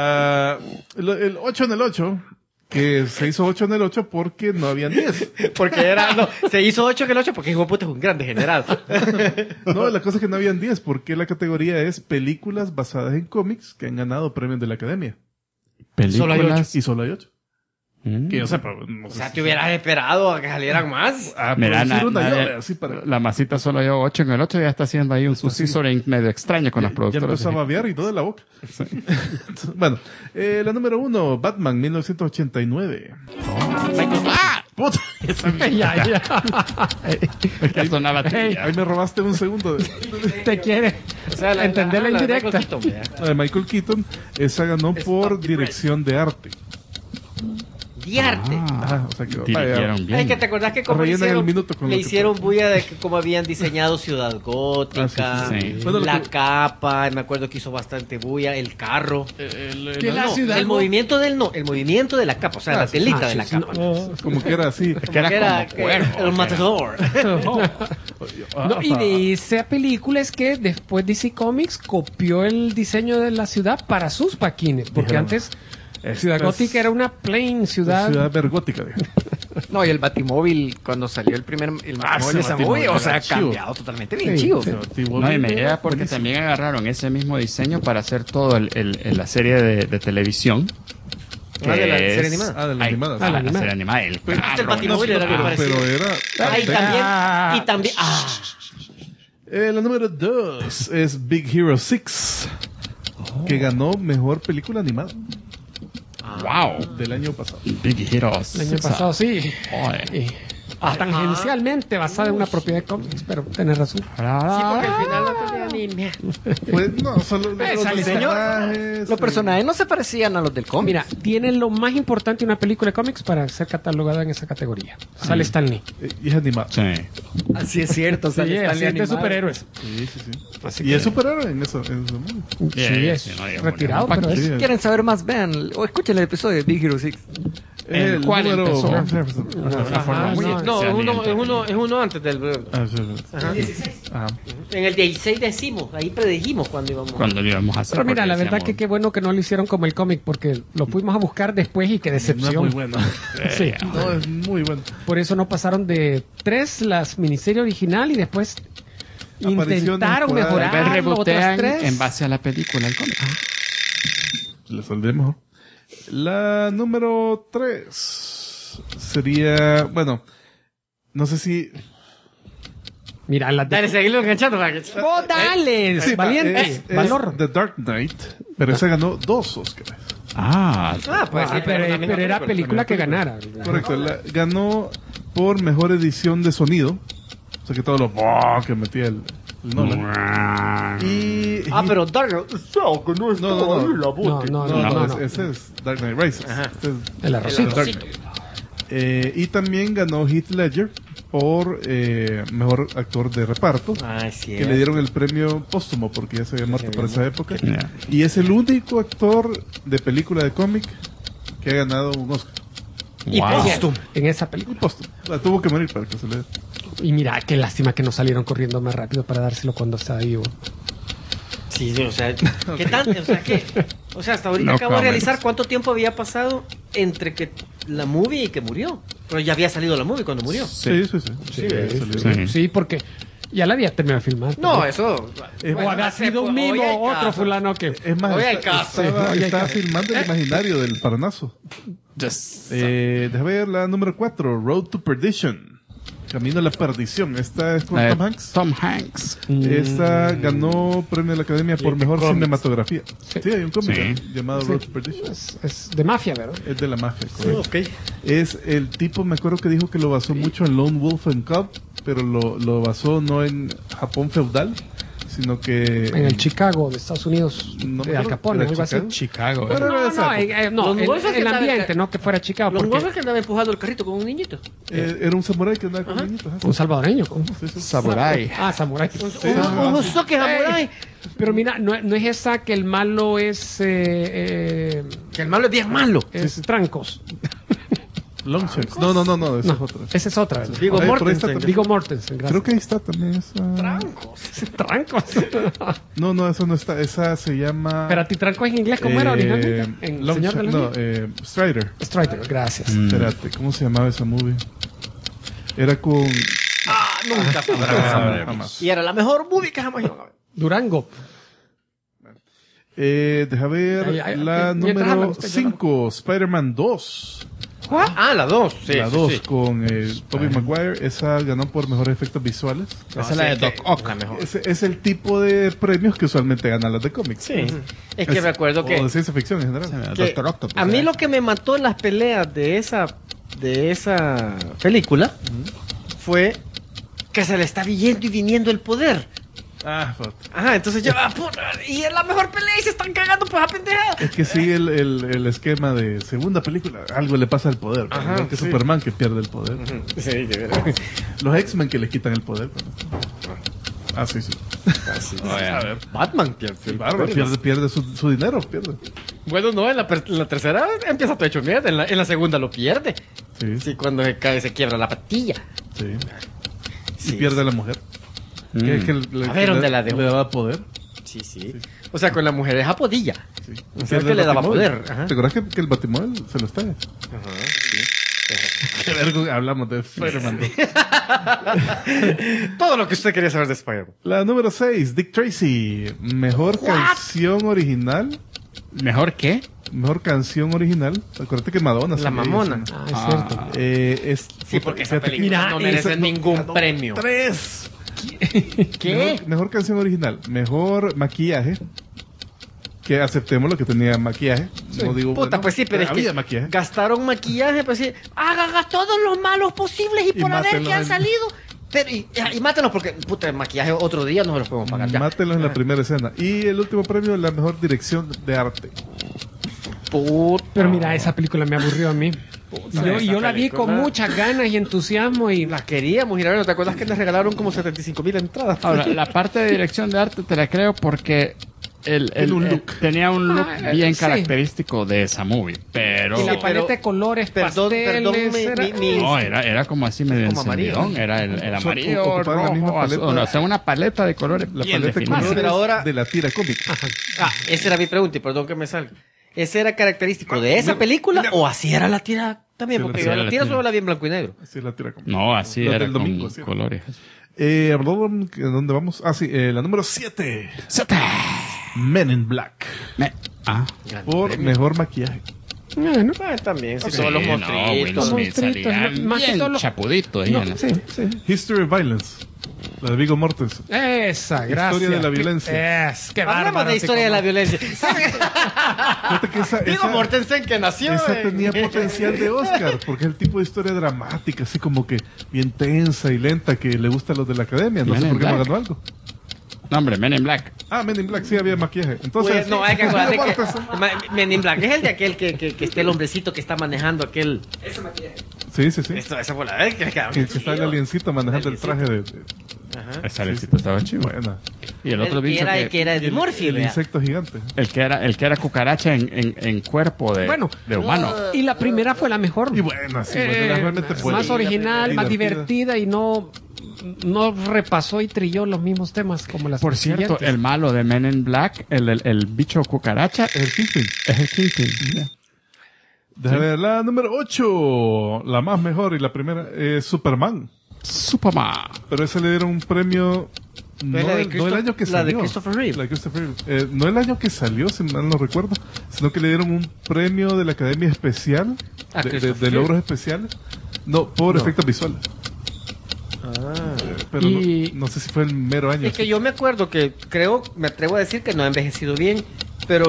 el 8 en el 8, que se hizo 8 en el 8 porque no habían 10. Porque se hizo 8 en el 8 porque hijo de puta es un gran degenerado. No, la cosa es que no habían 10 porque la categoría es películas basadas en cómics que han ganado premios de la academia. Películas. Y solo hay 8. Mm. Que yo sepa. No O sé sea, si- te hubieras esperado a que salieran más. a Mira, producir una nadie- yo, así para... la masita solo lleva 8 en el 8 y ya está haciendo ahí un sucisor medio extraño con los Ya productores. empezó a babear y todo de la boca. Bueno, la número 1, Batman, 1989. Puta, Ya. Ya sonaba ahí me robaste un segundo. Te quiere O sea, entender la indirecta. La de Michael Keaton, esa ganó por dirección de arte. Diarte. Ajá, o sea que Dirigieron bien. Es que te acordás que como Rellenan el minuto con le lo que hicieron bulla de que cómo habían diseñado Ciudad Gótica, Ah, sí. Bueno, lo la que- capa, me acuerdo que hizo bastante bulla, el carro. Que la No, ciudad el movimiento el de la capa, o sea, la telita de la capa. como que era así. Que era como que cuervo, el matador. No, y de esa película es que después DC Comics copió el diseño de la ciudad para sus paquines, porque Dijeron, antes Ciudad Gótica era una plain ciudad. Ciudad vergótica. Dijo. No, y el Batimóvil, cuando salió el Batimóvil ese de esa Batimóvil movie, o sea, era ha chivo. cambiado totalmente bien Sí, chivo. sí. No, y me llega porque también agarraron ese mismo diseño para hacer todo la serie de televisión. Ah, de la que serie es- animada. Ah, de la Ay, animada. ah, la animada. serie animada. El Pero- carro, el Batimóvil era bien parecido. Pero era... Ah, y también, La número 2 es Big Hero 6, que ganó mejor película animada Wow. del año pasado. Big Heroes. El año pasado sí. Joder. Tangencialmente basada en una propiedad de cómics, pero tenés razón. sí, porque al final no tenía ni mierda. Pues no, solo los Sale personajes. Los personajes no se parecían a los del cómic. Mira, tiene lo más importante de una película de cómics para ser catalogada en esa categoría. Sale Stan Lee. Y es animado. Sí. Así es cierto. Sí, así es de superhéroes. Sí. Así Y que- es superhéroe en eso. En eso. Sí, es no, digamos, retirado, no, pero es... Sí. ¿Quieren saber más? Vean o escuchen el episodio de Big Hero 6. El ¿Cuál número... empezó? Ah, Una forma muy no, especial, Es uno antes del. sí. Ajá. En el 16 decimos, ahí predijimos cuando íbamos. Cuando lo íbamos a hacer. Pero mira, porque la verdad decíamos, que qué bueno que no lo hicieron como el cómic, porque lo fuimos a buscar después y qué No es decepción. muy bueno. Sí. No, es muy bueno. Por eso no pasaron de 3 las miniserie original y después intentaron por ahí. mejorar Rebotean otras 3. en base a la película, el cómic. Le saldría mejor. La número 3 sería, bueno, no sé si... Mira, la Dale, seguirlo enganchando. ¡Oh, dale! Sí, valiente. es Valor. The Dark Knight, pero esa ganó 2 Oscars. Pues sí, pero era película que ganara. Correcto, ganó por mejor edición de sonido. O sea que todos los que metía el Nolan. Y pero Dark que no está ahí la bota. No. ese es Dark Knight Rises. Este es El arrocito. Dark Knight. Y también ganó Heath Ledger por mejor actor de reparto, Sí. que le dieron el premio póstumo porque ya se había muerto por esa época. Y es el único actor de película de cómic que ha ganado un Oscar. Y póstumo en esa película. Póstumo. Tuvo que morir para que se le dé. Y mira, qué lástima que no salieron corriendo más rápido para dárselo cuando estaba vivo. Sí, o sea, ¿qué tal? O sea, ¿qué? O sea, hasta ahorita No acabo de comments. realizar cuánto tiempo había pasado entre que la movie y que murió. Pero ya había salido la movie cuando murió. Sí. Sí, porque ya la había terminado de filmar. No, eso. O había sido un mismo otro fulano que... Es más, Oye, el caso. estaba filmando el imaginario del Parnaso. Déjame ver la número 4, Road to Perdition. Camino a la perdición. Esta es con Tom Hanks. Tom Hanks. Esta ganó premio de la Academia por mejor cinematografía. Sí, hay un cómic Sí. llamado Road to Perdition. Es de mafia, ¿verdad? Es de la mafia, correcto. Ok. Es el tipo, me acuerdo que dijo que lo basó mucho en Lone Wolf and Cub, pero lo basó no en Japón feudal, sino que En el Chicago de Estados Unidos, No me de Al acuerdo, Capone, ¿era algo así. Chicago? Chicago. Bueno, era esa época. No, Los golfes que el estaban- ambiente, no que fuera Chicago, Los porque gordos que andaban empujando el carrito con un niñito. Era un samurái que andaba con niñitos. un salvadoreño. Samurai. Samurái. Un Hosoke Samurai. Pero mira, no es esa que el malo es Que el malo es bien malo. es Trancos. Longshanks. No, esa es otra. Esa es otra, ¿verdad? Viggo Por ahí está Mortensen. también. Viggo Mortensen, gracias. Creo que ahí está también esa. Trancos. No, eso no está. Esa se llama. Pero a ti Trancos en inglés, ¿cómo era originalmente? En Señor de los Anillos. Strider. Strider, gracias. Espérate, ¿cómo se llamaba esa movie? Era con. Nunca sabrá. Jamás. Y era la mejor movie que jamás iban a ver. Durango. Deja ver Ay, la mientras hablan número ustedes, 5, Spider-Man 2. La 2. Sí, La sí, 2 sí. con Tobey Maguire. Esa ganó por mejores efectos visuales. Esa es la de Doc Ock. La mejor. Ese es el tipo de premios que usualmente ganan las de cómics. Sí. Es que me acuerdo que... O de ciencia ficción en general. que Doctor Octopus. a mí lo que me mató en las peleas de esa película fue que se le está yendo y viniendo el poder. Ajá, entonces yo, puta, y es la mejor pelea y se están cagando pues a pendejada. Es que sigue el esquema de segunda película. Algo le pasa al poder. Ajá, Igual que sí. Superman que pierde el poder. Sí, de verdad. Los X-Men que le quitan el poder. Sí. Batman El bárbaro pierde su dinero. Pierde. Bueno, no, en la tercera empieza todo hecho mierda, en la segunda lo pierde. Sí. Sí, cuando se cae se quiebra la patilla. Sí. Sí, Y pierde a la mujer. Que es que A ver, ¿dónde la dejó? le daba poder. Sí. O sea, con la mujer es apodilla. Sí. O sea, que le daba Batimóvil. poder. Ajá. ¿Te acuerdas que el Batimóvil se lo estalla? Qué verga hablamos de Spider-Man 2. Todo lo que usted quería saber de Spider-Man. La número 6, Dick Tracy. Mejor canción original. ¿Mejor qué? Mejor canción original. Acuérdate que Madonna. La salía ahí, mamona. sí. Es cierto. Sí, porque esa fíjate, película mira, no merece esa- ningún ganó premio. 3. ¿Qué? Mejor canción original. Mejor maquillaje. Que aceptemos lo que tenía maquillaje. No digo, Puta, bueno, pues sí, pero es había que maquillaje. gastaron maquillaje, pues sí. Hagan todos los malos posibles y por haber mátenlos que han en- salido. Pero, y mátenlos porque, puta, el maquillaje otro día no se los podemos pagar ya. Mátenlos en la primera escena. Y el último premio, la mejor dirección de arte. Pero mira, esa película me aburrió a mí. Yo la vi con muchas ganas y entusiasmo y La queríamos ir a ver. ¿Te acuerdas que les regalaron como 75,000 entradas? Ahora, la parte de dirección de arte te la creo porque tenía un look bien sí. característico de esa movie, pero... y la pero- paleta de colores, pasteles, No, era como así medio Como amarillo. encendidón. Era el amarillo, ocupaban la misma rojo, azul. paleta. O sea, una paleta de colores La bien paleta de definida. colores Pero ahora- de la tira cómica. Esa era mi pregunta y perdón que me salga. ¿Ese era característico de esa película o así era la tira También, Sí, porque sí, yo la la tira tira. solo la vi en blanco y negro. Así la tira como. No, así Los era del con domingo, sí. colores. ¿Dónde vamos? Ah, sí, la número 7. Men in Black. Por mejor maquillaje. Bueno, También, sí, Sí, todos los no, monstruitos. Will Los Smith monstruitos, salía más que bien todo los- chapudito ahí no, en la- sí, sí. History of Violence. La de Viggo Mortensen. Esa, gracias. Historia de la violencia. Qué Hablemos bárbaro. de historia de la como- violencia. Fíjate que Digo Mortensen que nació. esa tenía potencial de Oscar, porque es el tipo de historia dramática, así como que bien tensa y lenta que le gusta a los de la academia. No Men sé in por qué no Black. ganó algo. No, hombre, Men in Black. Ah, Men in Black sí había maquillaje. Entonces, Pues, no, hay que acordarte Viggo que Mortensen. Men in Black es el de aquel que está el hombrecito que está manejando aquel. Sí, sí, sí. Esa fue la vez que Que está el aliencito manejando el traje de Esa alecita estaba chido. buena. Y el otro el que bicho era, el que era de Morphy, El vea. insecto gigante. el que era cucaracha en cuerpo de, Bueno. de humano. Y la primera fue la mejor. Y buena, sí, buena, realmente buena. Más original, Y más divertida y no repasó y trilló los mismos temas como las Por cierto, siguientes. el malo de Men in Black, el bicho cucaracha, El Kingpin. es el Kingpin. Déjame ver la número 8. La más mejor y la primera es Superman. Superman. Pero ese le dieron un premio. No, la de no el año que la de salió. Christopher Reeve. La de Christopher Reeve. No el año que salió, si mal no recuerdo, sino que le dieron un premio de la Academia Especial, A de Christopher logros especiales. No, por efectos visuales. Pero Y- no sé si fue el mero año. Es que yo me acuerdo que me atrevo a decir que no ha envejecido bien, pero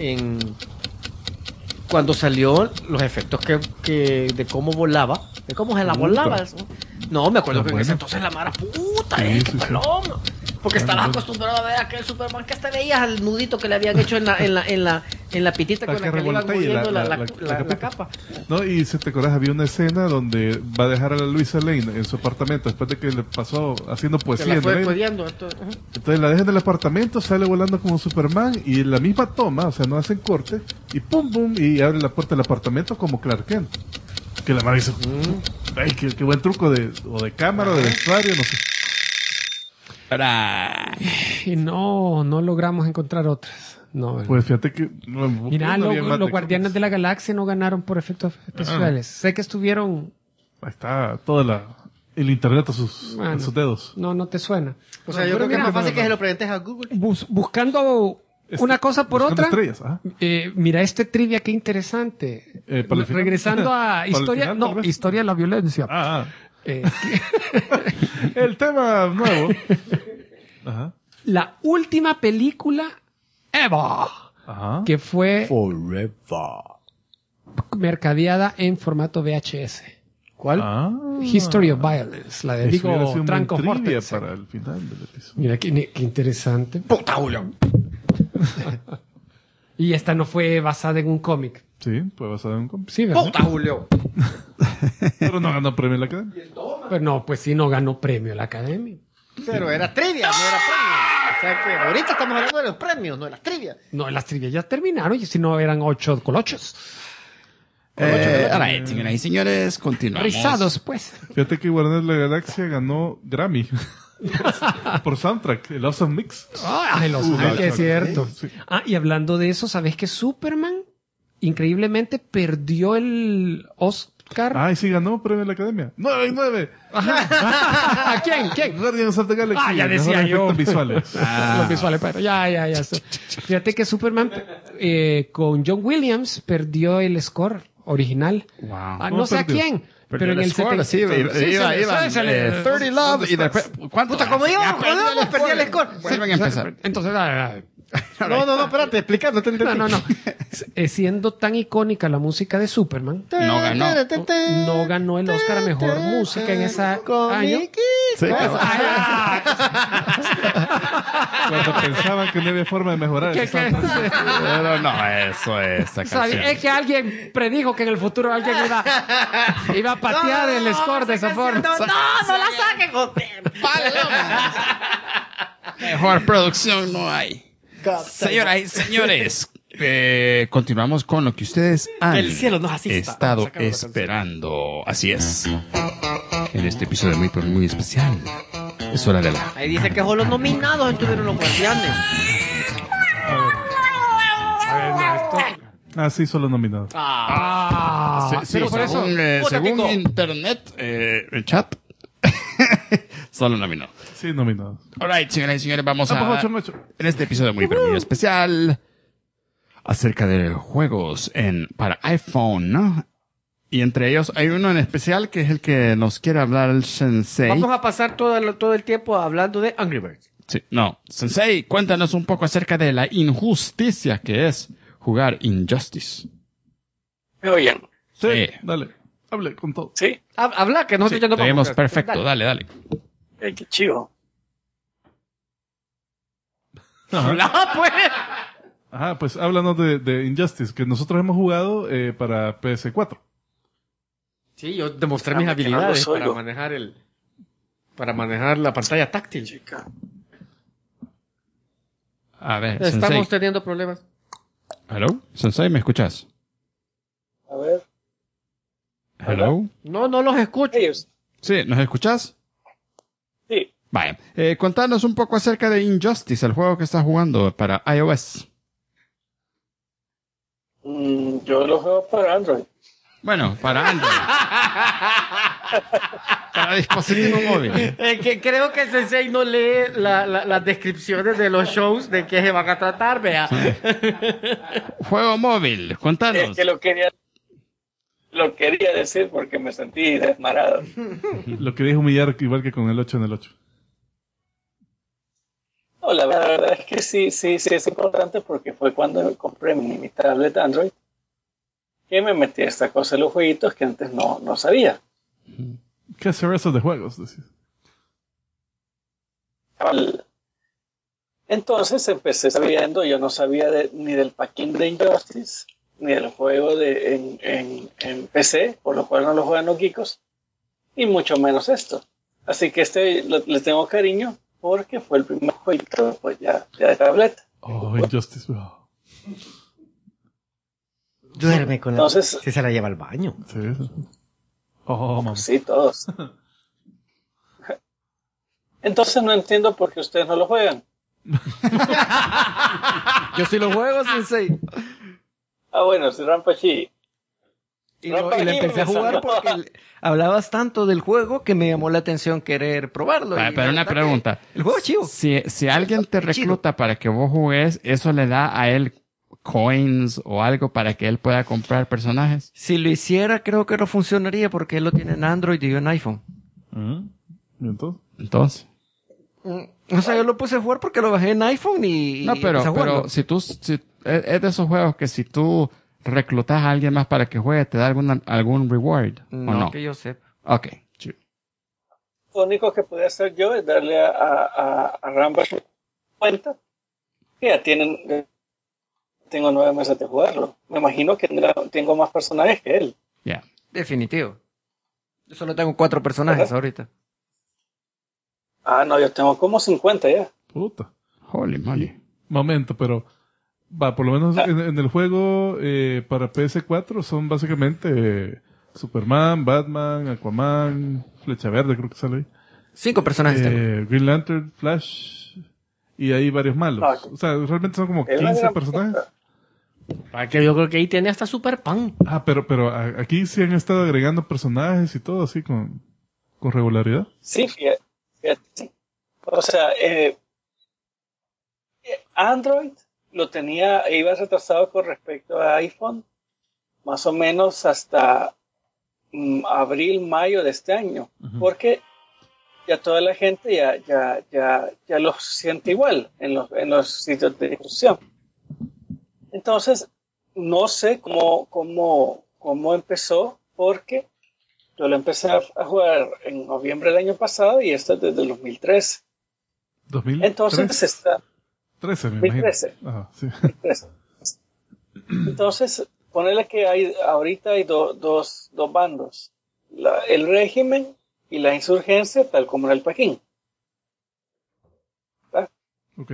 cuando salió los efectos de cómo volaba, de cómo se la volaba. Eso. No, me acuerdo Ah, que en bueno. ese entonces la mara puta, Sí, qué sí, sí. paloma. Porque estabas acostumbrado a ver a aquel Superman que hasta veías al nudito que le habían hecho en la pitita Para con la que que le iban revoltea y moviendo la la capita. capa. No, y si te acuerdas, había una escena donde va a dejar a la Luisa Lane en su apartamento después de que le pasó haciendo Se poesía. la en fue el aire. cuidando. Entonces la dejan en el apartamento, sale volando como Superman y en la misma toma, o sea, no hacen corte, y pum, pum, y abre la puerta del apartamento como Clark Kent. Que la madre dice, ay, qué buen truco de cámara, de vestuario, no sé. Y no logramos encontrar otras. No, Pues fíjate que... mira, no había más los de- Guardianes de la Galaxia no ganaron por efectos especiales. Sé que estuvieron... Ahí está todo el internet a sus Bueno. dedos. No te suena. O sea, yo Pero creo que es mira, más fácil que se lo preguntes a Google. Buscando una cosa por Buscando otra. estrellas, ajá. Mira este trivia, qué interesante. ¿para el final? Regresando a ¿Para el historia, final, no, tal vez? historia de la violencia. Ah, Eh, el tema nuevo. Ajá. la última película ever Ajá. que fue Forever. mercadeada en formato VHS. ¿Cuál? Ah. History of Violence, la de Eso hubiera sido Viggo un Tranco buen trivia Mortensen. para el final del episodio. Mira qué interesante. Puta, Julio. Y esta no fue basada en un cómic. Sí, fue basado en un cómic. Sí, ¿verdad? Puta, Julio. Pero no ganó premio en la academia. Pero no, pues sí, no ganó premio a la Academia. Pero era trivia, no era premio. O sea que ahorita estamos hablando de los premios, no de las trivias. No, las trivias ya terminaron y si no eran 8 colochos. Alright, señoras y señores, continuamos. Rizados, pues. Fíjate que Guardianes de la Galaxia ganó Grammy por soundtrack, el Awesome Mix. Ay, los Ángeles, que es cierto. Sí. Ah, y hablando de eso, ¿sabes que Superman increíblemente perdió el Oscar? Ay, sí ganó premio en la academia. 9/9. ¿A quién? Guardians of the Galaxy. Ah, ya decía mejores yo. efectos visuales. Los visuales, pero ya. Fíjate que Superman con John Williams perdió el score original. Wow. Ah, ¿Cómo no sé a perdió? quién. Pero Pero en el score, 70. sí, iba, se le- 30 Love y después... ¿Cuánto? Puta, como Ya íbamos, perdí el score. Vuelven a empezar. Entonces, No, espérate, explicando, te entendí. no. Siendo tan icónica la música de Superman, No ganó. no ganó el Oscar a Mejor Música en ese año. Sí, pues. Cuando pensaban que no había forma de mejorar el soundtrack. Pero no, eso es esta canción. Es que alguien predijo que en el futuro alguien iba a patear el score de esa forma. No la saquen, joder. Mejor producción no hay. Señoras y señores, continuamos con lo que ustedes han El cielo nos asista. estado Sacamos la esperando. Así es. En este episodio muy especial. Es hora de la... Ahí dice que solo los nominados estuvieron los Guardianes. A ver, no, Sí, solo nominados. Sí, pero por eso, según internet, el chat, solo nominado. Sí, nominados. Alright, señoras y señores, vamos a... Ocho. En este episodio muy, pero muy especial, acerca de juegos para iPhone, ¿no? Y entre ellos hay uno en especial que es el que nos quiere hablar el Sensei. Vamos a pasar todo el tiempo hablando de Angry Birds. Sí, no. Sensei, cuéntanos un poco acerca de la injusticia que es jugar Injustice. ¿Me oyen? Sí, dale. Hable con todo. Sí. Habla, que no Sí, estoy yendo te vemos perfecto, dale. Qué chivo. Habla, pues. Ajá, pues háblanos de Injustice, que nosotros hemos jugado para PS4. Sí, yo demostré mis habilidades para manejar la pantalla táctil. Chica. A ver, Estamos Sensei. teniendo problemas. ¿Hello? Sensei, ¿me escuchas? A ver. ¿Hello? No los escucho. Ellos. Sí, ¿nos escuchas? Sí. Vaya, contanos un poco acerca de Injustice, el juego que estás jugando para iOS. Yo lo juego para Android. Bueno, para Android. Para dispositivo móvil. Que creo que el Sensei no lee las descripciones de los shows de qué se van a tratar, vea. Juego móvil, contanos. Es que lo quería decir porque me sentí desmarado. Lo querías humillar igual que con el 8 en el 8. No, la verdad es que sí es importante porque fue cuando compré mi tablet Android que me metí a esta cosa de los jueguitos que antes no sabía. ¿Qué hacer eso de juegos? Decís. Entonces empecé sabiendo, yo no sabía ni del packing de Injustice, ni del juego en PC, por lo cual no lo juegan los geekos, y mucho menos esto. Así que le tengo cariño porque fue el primer jueguito pues ya de tableta. Oh, Injustice. Oh. Duerme con Entonces, si se la lleva al baño. Sí. Oh, mamá. Sí, todos. Entonces no entiendo por qué ustedes no lo juegan. Yo sí lo juego, Sensei. Bueno, si Rampachi. Y le empecé a jugar porque hablabas tanto del juego que me llamó la atención querer probarlo. Pero una pregunta. El juego es chivo. Si alguien te recluta para que vos jugues, ¿eso le da a él coins o algo para que él pueda comprar personajes? Si lo hiciera, creo que no funcionaría porque él lo tiene en Android y yo en iPhone. ¿Y entonces? Entonces. O sea, yo lo puse a jugar porque lo bajé en iPhone y... No, pero si es de esos juegos que si tú reclutas a alguien más para que juegue, te da algún reward, ¿o no? que yo sepa. Ok. Sí. Lo único que podía hacer yo es darle a Rambash cuenta que ya tengo 9 meses de jugarlo. Me imagino que tengo más personajes que él. Ya. Definitivo. Yo solo tengo 4 personajes ahorita. No, yo tengo como 50 ya. Puta. Holy moly. Momento, pero... por lo menos en el juego para PS4 son básicamente Superman, Batman, Aquaman, Flecha Verde, creo que sale ahí. 5 personajes tengo. Green Lantern, Flash, y hay varios malos. O sea, realmente son como 15 personajes. Que yo creo que ahí tiene hasta Super Pan. Pero aquí sí han estado agregando personajes y todo así con regularidad. Sí, fíjate. Sí. O sea, Android lo iba retrasado con respecto a iPhone, más o menos hasta abril, mayo de este año, porque ya toda la gente ya lo siente igual en los sitios de difusión. Entonces, no sé cómo empezó, porque yo lo empecé a jugar en noviembre del año pasado y esto es desde el 2013. ¿2013? Entonces está... 13, me 2013. imagino. Ajá, sí. 2013. Entonces, ponele que ahorita hay dos bandos. El régimen y la insurgencia, tal como en el Pekín. ¿Verdad? Ok.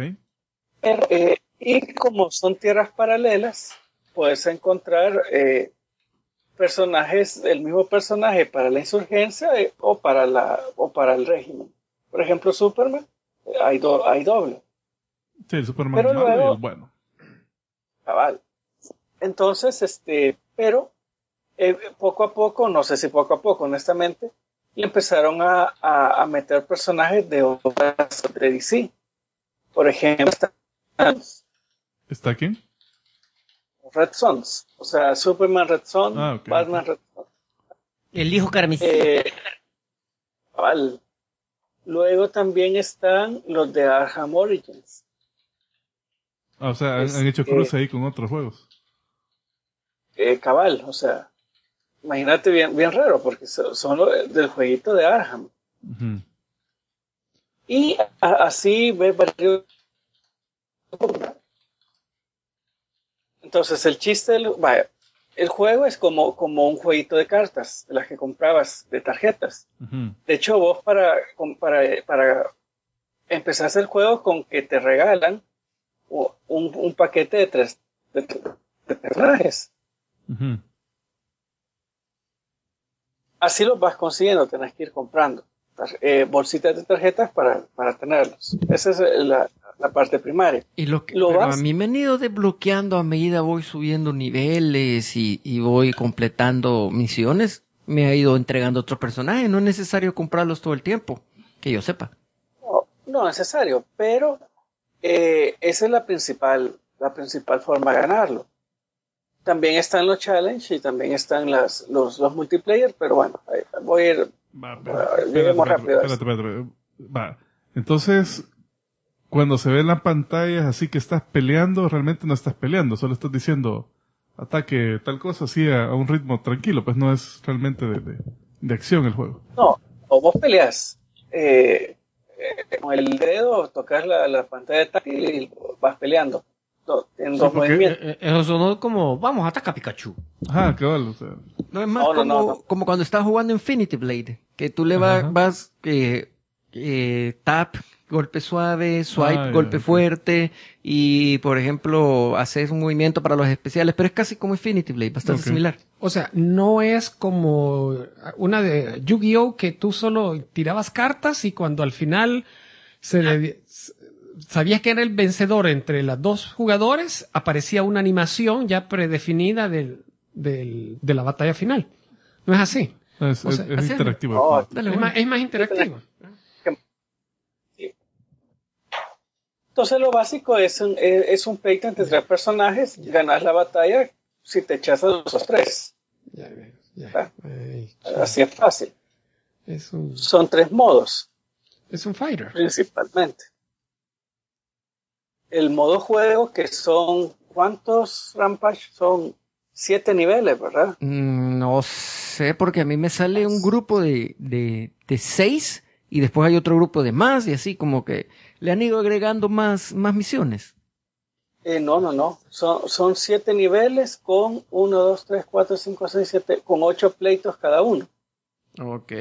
Y como son tierras paralelas, puedes encontrar personajes, el mismo personaje para la insurgencia o para el régimen. Por ejemplo, Superman, hay doble. Sí, el Superman Pero malo luego, y el bueno. Cabal. Entonces, pero poco a poco, no sé si poco a poco, honestamente, le empezaron a meter personajes de otras de DC. Por ejemplo, ¿Está quién? Red Sons, o sea, Superman Red Son, Okay. Batman Red Son. El hijo carmesí. Cabal. Luego también están los de Arkham Origins. O sea, han hecho cruce ahí con otros juegos. Cabal, o sea, imagínate bien raro, porque son del jueguito de Arkham. Uh-huh. Y así ves varios. Entonces el chiste el juego es como un jueguito de cartas, de las que comprabas, de tarjetas. Uh-huh. De hecho, vos para empezar el juego con que te regalan un paquete de tres personajes. Uh-huh. Así los vas consiguiendo, tenés que ir comprando bolsitas de tarjetas para tenerlos. Esa es la parte primaria. Pero a mí me han ido desbloqueando a medida voy subiendo niveles y voy completando misiones. Me ha ido entregando otros personajes. No es necesario comprarlos todo el tiempo, que yo sepa. No es necesario, pero esa es la principal forma de ganarlo. También están los challenge y también están los multiplayer, pero bueno, voy a ir. Lleguemos rápido. Espérate. Va. Entonces, cuando se ve en la pantalla así que estás peleando, realmente no estás peleando, solo estás diciendo ataque, tal cosa, así a un ritmo tranquilo, pues no es realmente de acción el juego. No, o vos peleas con el dedo, tocas la pantalla táctil y vas peleando. En dos movimientos. Eso sonó como, vamos, ataca Pikachu. Ajá, cabal, o sea. No, es más como cuando estás jugando Infinity Blade, que tú le vas tap, golpe suave, swipe, golpe fuerte, y por ejemplo, haces un movimiento para los especiales, pero es casi como Infinity Blade, bastante similar. O sea, no es como una de Yu-Gi-Oh! Que tú solo tirabas cartas y cuando al final sabías que era el vencedor entre los dos jugadores, aparecía una animación ya predefinida de la batalla final. ¿No es así? Es interactivo. Es más interactivo. Entonces lo básico es un pleito entre tres personajes, ganas la batalla si te echas a los tres. Así es fácil. Son tres modos. Es un fighter. Principalmente. El modo juego, que son, ¿cuántos Rampage? Son 7 niveles, ¿verdad? No sé, porque a mí me sale un grupo de 6 y después hay otro grupo de más y así como que le han ido agregando más misiones. No. Son 7 niveles con 1, 2, 3, 4, 5, 6, 7, con 8 pleitos cada uno. Ok.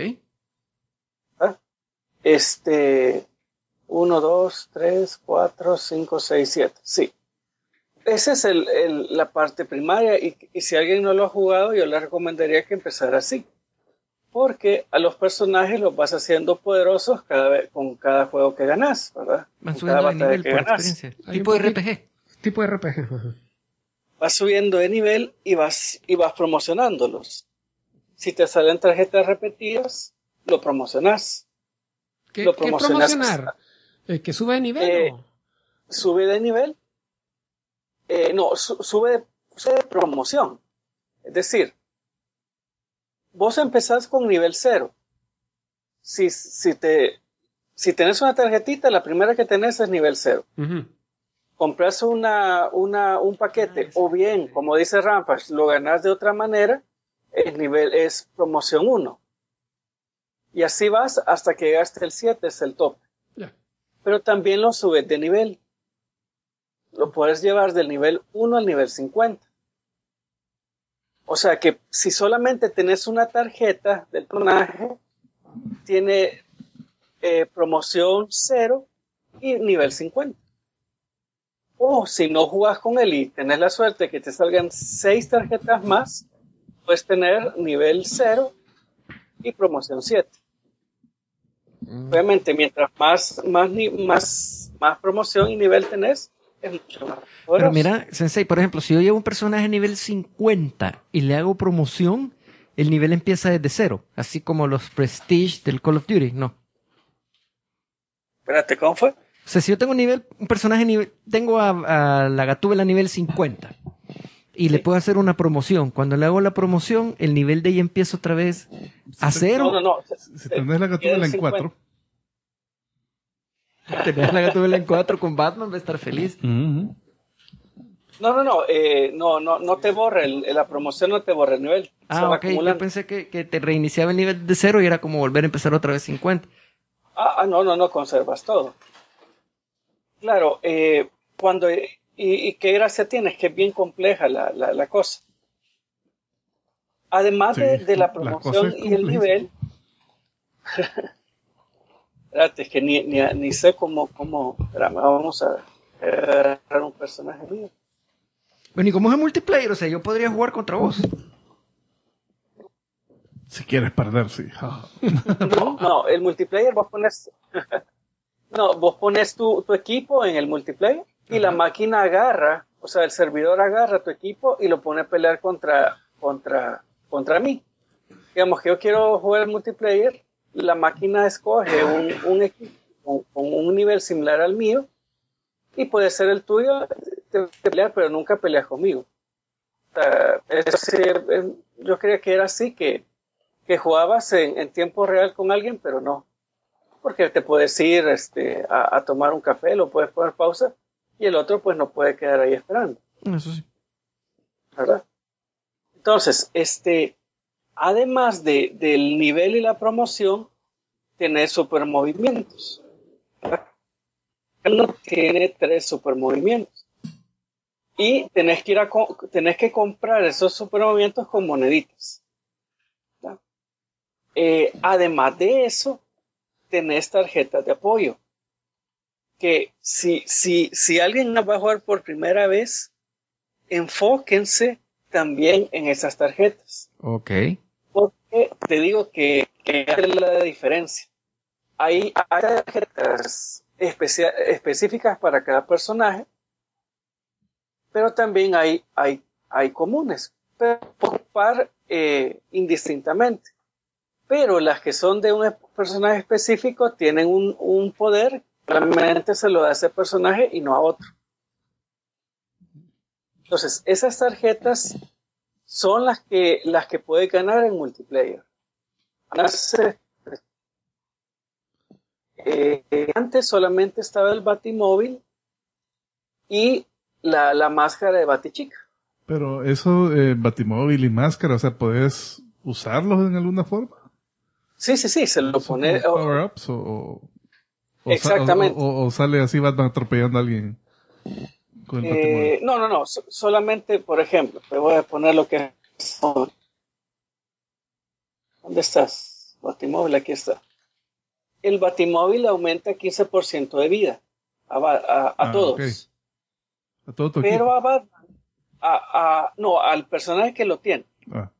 1, 2, 3, 4, 5, 6, 7. Sí. Esa es la parte primaria y si alguien no lo ha jugado, yo le recomendaría que empezara así. Porque a los personajes los vas haciendo poderosos con cada juego que ganas, ¿verdad? Van subiendo de nivel por experiencia. Tipo de RPG. Vas subiendo de nivel y vas promocionándolos. Si te salen tarjetas repetidas, lo promocionás. ¿Qué promocionar? ¿Que sube de nivel? ¿Sube de nivel? No, sube de promoción. Es decir, vos empezás con nivel 0. Si tenés una tarjetita, la primera que tenés es nivel 0. Uh-huh. Compras un paquete, o bien, como dice Rampage, lo ganás de otra manera, el nivel es promoción 1. Y así vas hasta que llegaste el 7, es el top. Yeah. Pero también lo subes de nivel. Lo puedes llevar del nivel 1 al nivel 50. O sea que si solamente tenés una tarjeta del personaje, tiene promoción 0 y nivel 50. O si no jugás con él y tenés la suerte que te salgan 6 tarjetas más, puedes tener nivel 0 y promoción 7. Obviamente, mientras más promoción y nivel tenés, es mucho más Pero poderoso. mira, Sensei, por ejemplo, si yo llevo un personaje nivel 50 y le hago promoción, el nivel empieza desde cero, así como los Prestige del Call of Duty, ¿no? Espérate, ¿cómo fue? O sea, si yo tengo un personaje nivel, tengo a la Gatúbela nivel 50 y le puedo hacer una promoción. Cuando le hago la promoción, el nivel de ella empieza otra vez a cero. No. Si tenés la Gatúbela en 4. Tener la Gatúbela en 4 con Batman va a estar feliz. Uh-huh. No te borra, la promoción no te borra el nivel. Se va Ok, yo acumulando. pensé que te reiniciaba el nivel de cero y era como volver a empezar otra vez 50. No, conservas todo. Claro, cuando, y qué gracia tiene, es que es bien compleja la cosa. Además Sí, de la la promoción cosa es y el nivel, espérate, es que ni sé cómo, espérame, vamos a agarrar un personaje mío. Bueno, ¿y cómo es el multiplayer? O sea, yo podría jugar contra vos. Si quieres perder, sí. No, el multiplayer vos pones vos pones tu equipo en el multiplayer y la máquina agarra, o sea, el servidor agarra tu equipo y lo pone a pelear contra mí. Digamos que yo quiero jugar el multiplayer, la máquina escoge un equipo con un nivel similar al mío y puede ser el tuyo de pelear, pero nunca peleas conmigo. O sea, yo creía que era así, que jugabas en tiempo real con alguien, pero no. Porque te puedes ir a tomar un café, lo puedes poner pausa, y el otro pues no puede quedar ahí esperando. Eso sí. ¿Verdad? Entonces, además del nivel y la promoción, tenés supermovimientos. Uno tiene 3 supermovimientos. Y tenés que comprar esos supermovimientos con moneditas. Además de eso, tenés tarjetas de apoyo. Que si alguien va a jugar por primera vez, enfóquense también en esas tarjetas. Ok. Porque te digo que es la diferencia. Hay tarjetas específicas para cada personaje, pero también hay comunes, pero ocupar indistintamente. Pero las que son de un personaje específico tienen un poder, realmente se lo da a ese personaje y no a otro. Entonces, esas tarjetas son las que puede ganar en multiplayer. Antes solamente estaba el Batimóvil y la máscara de Batichica. Pero eso, Batimóvil y máscara, o sea, ¿podés usarlos en alguna forma? Sí, se lo pone. ¿Power-ups Exactamente. O sale así Batman atropellando a alguien con el Batimóvil? No. Solamente, por ejemplo, te voy a poner lo que es. ¿Dónde estás? Batimóvil, aquí está. El Batimóvil aumenta 15% de vida a todos. Okay. A todo tu Pero equipo. a Batman, al personaje que lo tiene.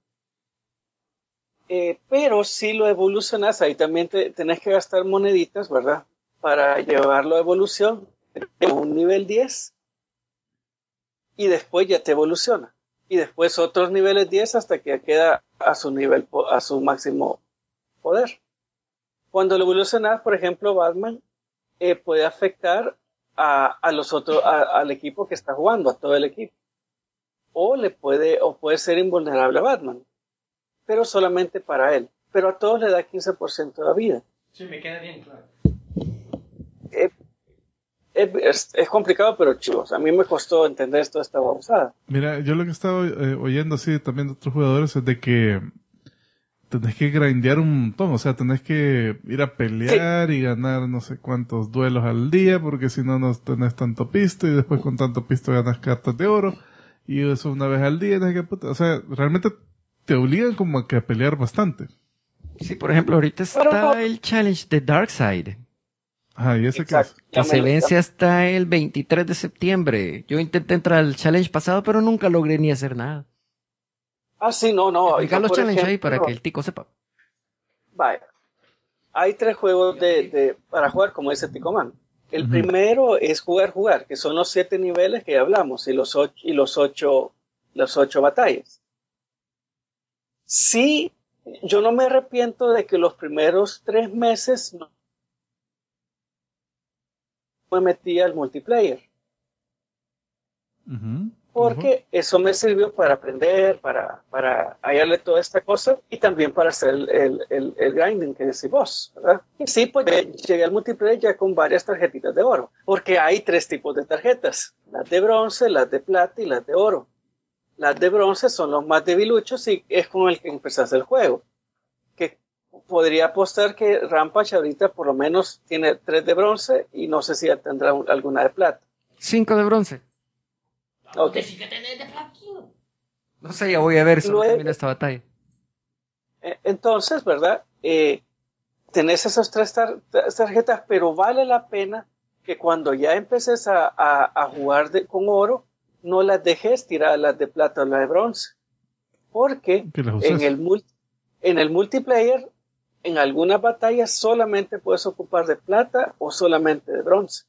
Pero si lo evolucionas, ahí también tenés que gastar moneditas, ¿verdad? Para llevarlo a evolución a un nivel 10 y después ya te evoluciona. Y después otros niveles 10 hasta que queda a su nivel, a su máximo poder. Cuando lo evolucionas, por ejemplo, Batman puede afectar a los otros, al equipo que está jugando, a todo el equipo. O puede ser invulnerable a Batman, pero solamente para él. Pero a todos le da 15% de vida. Sí, me queda bien claro. Es complicado, pero chicos, a mí me costó entender toda esta babosada. Mira, yo lo que estaba oyendo así también de otros jugadores es de que tenés que grindear un montón, o sea, tenés que ir a pelear y ganar no sé cuántos duelos al día, porque si no, no tenés tanto pisto, y después con tanto pisto ganas cartas de oro, y eso una vez al día, o sea, realmente te obligan como a que a pelear bastante. Sí, por ejemplo, ahorita está el challenge de Darkseid. Ajá, ¿y ese qué es? Que se vence hasta el 23 de septiembre. Yo intenté entrar al challenge pasado, pero nunca logré ni hacer nada. Sí, no. Explicar los challenges ahí ejemplo, para que el tico sepa. Vaya. Hay 3 juegos para jugar, como dice Ticoman. El primero es jugar, que son los 7 niveles que ya hablamos, y los 8 batallas. Sí, yo no me arrepiento de que los primeros 3 meses no me metí al multiplayer. Porque eso me sirvió para aprender, para hallarle toda esta cosa y también para hacer el grinding que decís vos, ¿verdad? Y sí, pues llegué al multiplayer ya con varias tarjetitas de oro, porque hay 3 tipos de tarjetas, las de bronce, las de plata y las de oro. Las de bronce son los más debiluchos y es con el que empezás el juego. Que podría apostar que Rampage ahorita por lo menos tiene 3 de bronce y no sé si ya tendrá alguna de plata. 5 de bronce. Okay. No sé, ya voy a ver si termina esta batalla. Entonces, ¿verdad? Tenés esas 3 tarjetas, pero vale la pena que cuando ya empeces a jugar con oro, no las dejes tiradas las de plata o las de bronce. Porque en el multiplayer, en algunas batallas solamente puedes ocupar de plata o solamente de bronce.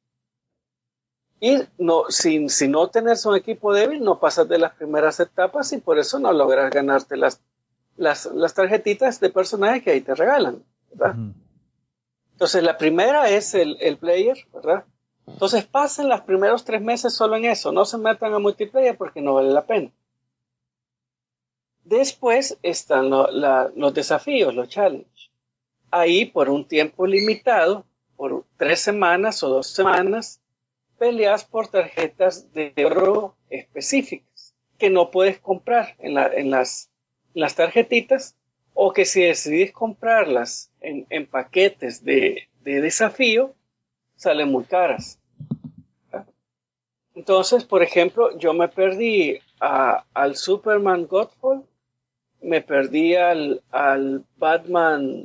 Y no, si no tenés un equipo débil, no pasas de las primeras etapas y por eso no logras ganarte las tarjetitas de personaje que ahí te regalan, ¿verdad? Entonces, la primera es el player, ¿verdad? Entonces, pasen los primeros 3 meses solo en eso. No se metan a multiplayer porque no vale la pena. Después están los desafíos, los challenges. Ahí, por un tiempo limitado, por 3 semanas o 2 semanas, peleas por tarjetas de oro específicas que no puedes comprar en las tarjetitas, o que si decidís comprarlas en paquetes de desafío, salen muy caras. Entonces, por ejemplo, yo me perdí al Superman Godfall, me perdí al Batman,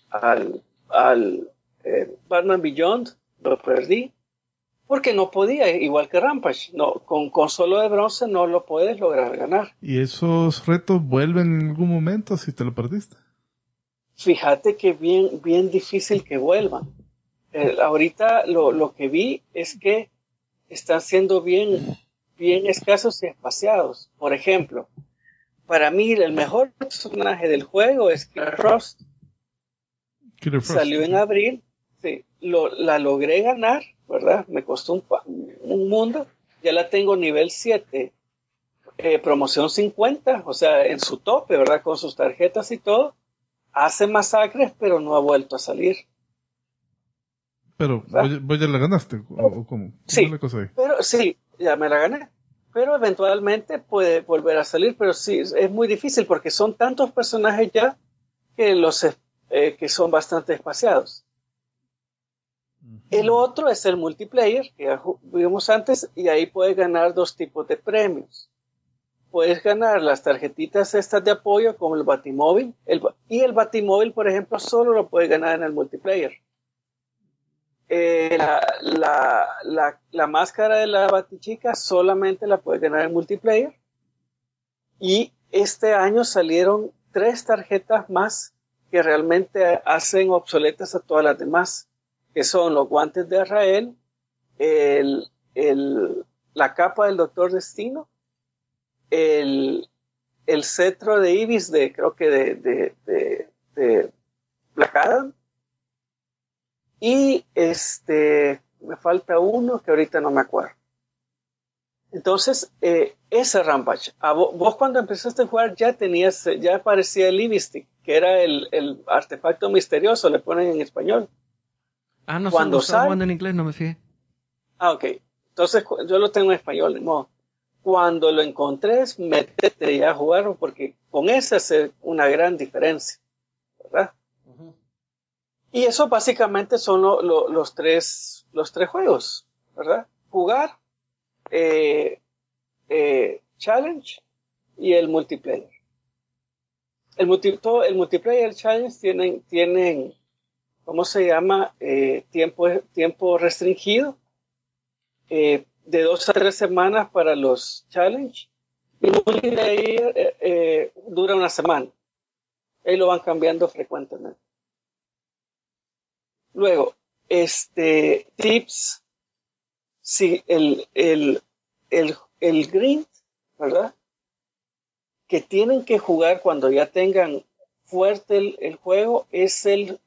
Batman Beyond, lo perdí, porque no podía, igual que Rampage, no, con solo de bronce no lo puedes lograr ganar. ¿Y esos retos vuelven en algún momento si te lo perdiste? Fíjate que bien difícil que vuelvan. Ahorita lo que vi es que están siendo bien escasos y espaciados. Por ejemplo, para mí el mejor personaje del juego es Killer Frost. Salió en abril, sí, la logré ganar, ¿verdad? Me costó un mundo. Ya la tengo nivel 7, promoción 50, o sea, en su tope, ¿verdad? Con sus tarjetas y todo. Hace masacres, pero no ha vuelto a salir. Pero, ¿vos ya la ganaste? ¿O cómo? Sí, pero sí, ya me la gané. Pero eventualmente puede volver a salir, pero sí, es muy difícil porque son tantos personajes ya que son bastante espaciados. El otro es el multiplayer, que ya vimos antes, y ahí puedes ganar 2 tipos de premios. Puedes ganar las tarjetitas estas de apoyo, como el Batimóvil, y el Batimóvil, por ejemplo, solo lo puedes ganar en el multiplayer. La máscara de la Batichica solamente la puedes ganar en multiplayer. Y este año salieron 3 tarjetas más que realmente hacen obsoletas a todas las demás, que son los guantes de Azrael, la capa del Doctor Destino, el cetro de Ibis creo que de Black Adam, y me falta uno que ahorita no me acuerdo. Entonces, ese Rampage, vos cuando empezaste a jugar ya aparecía el Ibis-Stick, que era el artefacto misterioso, le ponen en español. Ah, no, cuando estaba jugando en inglés, no me fijé. Ah, ok. Entonces, yo lo tengo en español, no. Cuando lo encontres, métete ya a jugarlo, porque con ese hace una gran diferencia, ¿verdad? Uh-huh. Y eso básicamente son los tres juegos, ¿verdad? Jugar, challenge y el multiplayer. El multiplayer y el challenge tienen ¿cómo se llama? Tiempo restringido, de 2 a 3 semanas para los challenge, y el multiplayer dura 1 semana. Ahí lo van cambiando frecuentemente. Luego, tips, si el grind, ¿verdad? Que tienen que jugar cuando ya tengan fuerte el juego es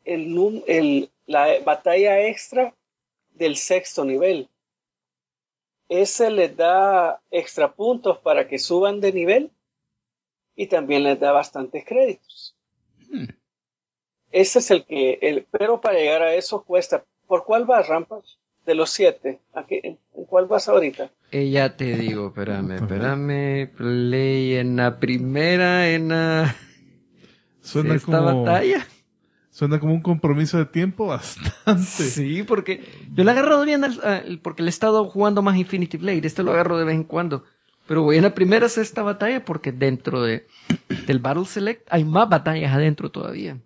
la batalla extra del 6º nivel. Ese les da extra puntos para que suban de nivel y también les da bastantes créditos. Ese es pero para llegar a eso cuesta. ¿Por cuál vas, Rampage? De los 7. ¿En cuál vas ahorita? Ya te digo, espérame. Play en la primera, Suena esta batalla. Suena como un compromiso de tiempo bastante. Sí, porque yo le he agarrado bien porque le he estado jugando más Infinity Blade. Lo agarro de vez en cuando. Pero voy en la primera es esta batalla porque dentro del Battle Select hay más batallas adentro todavía.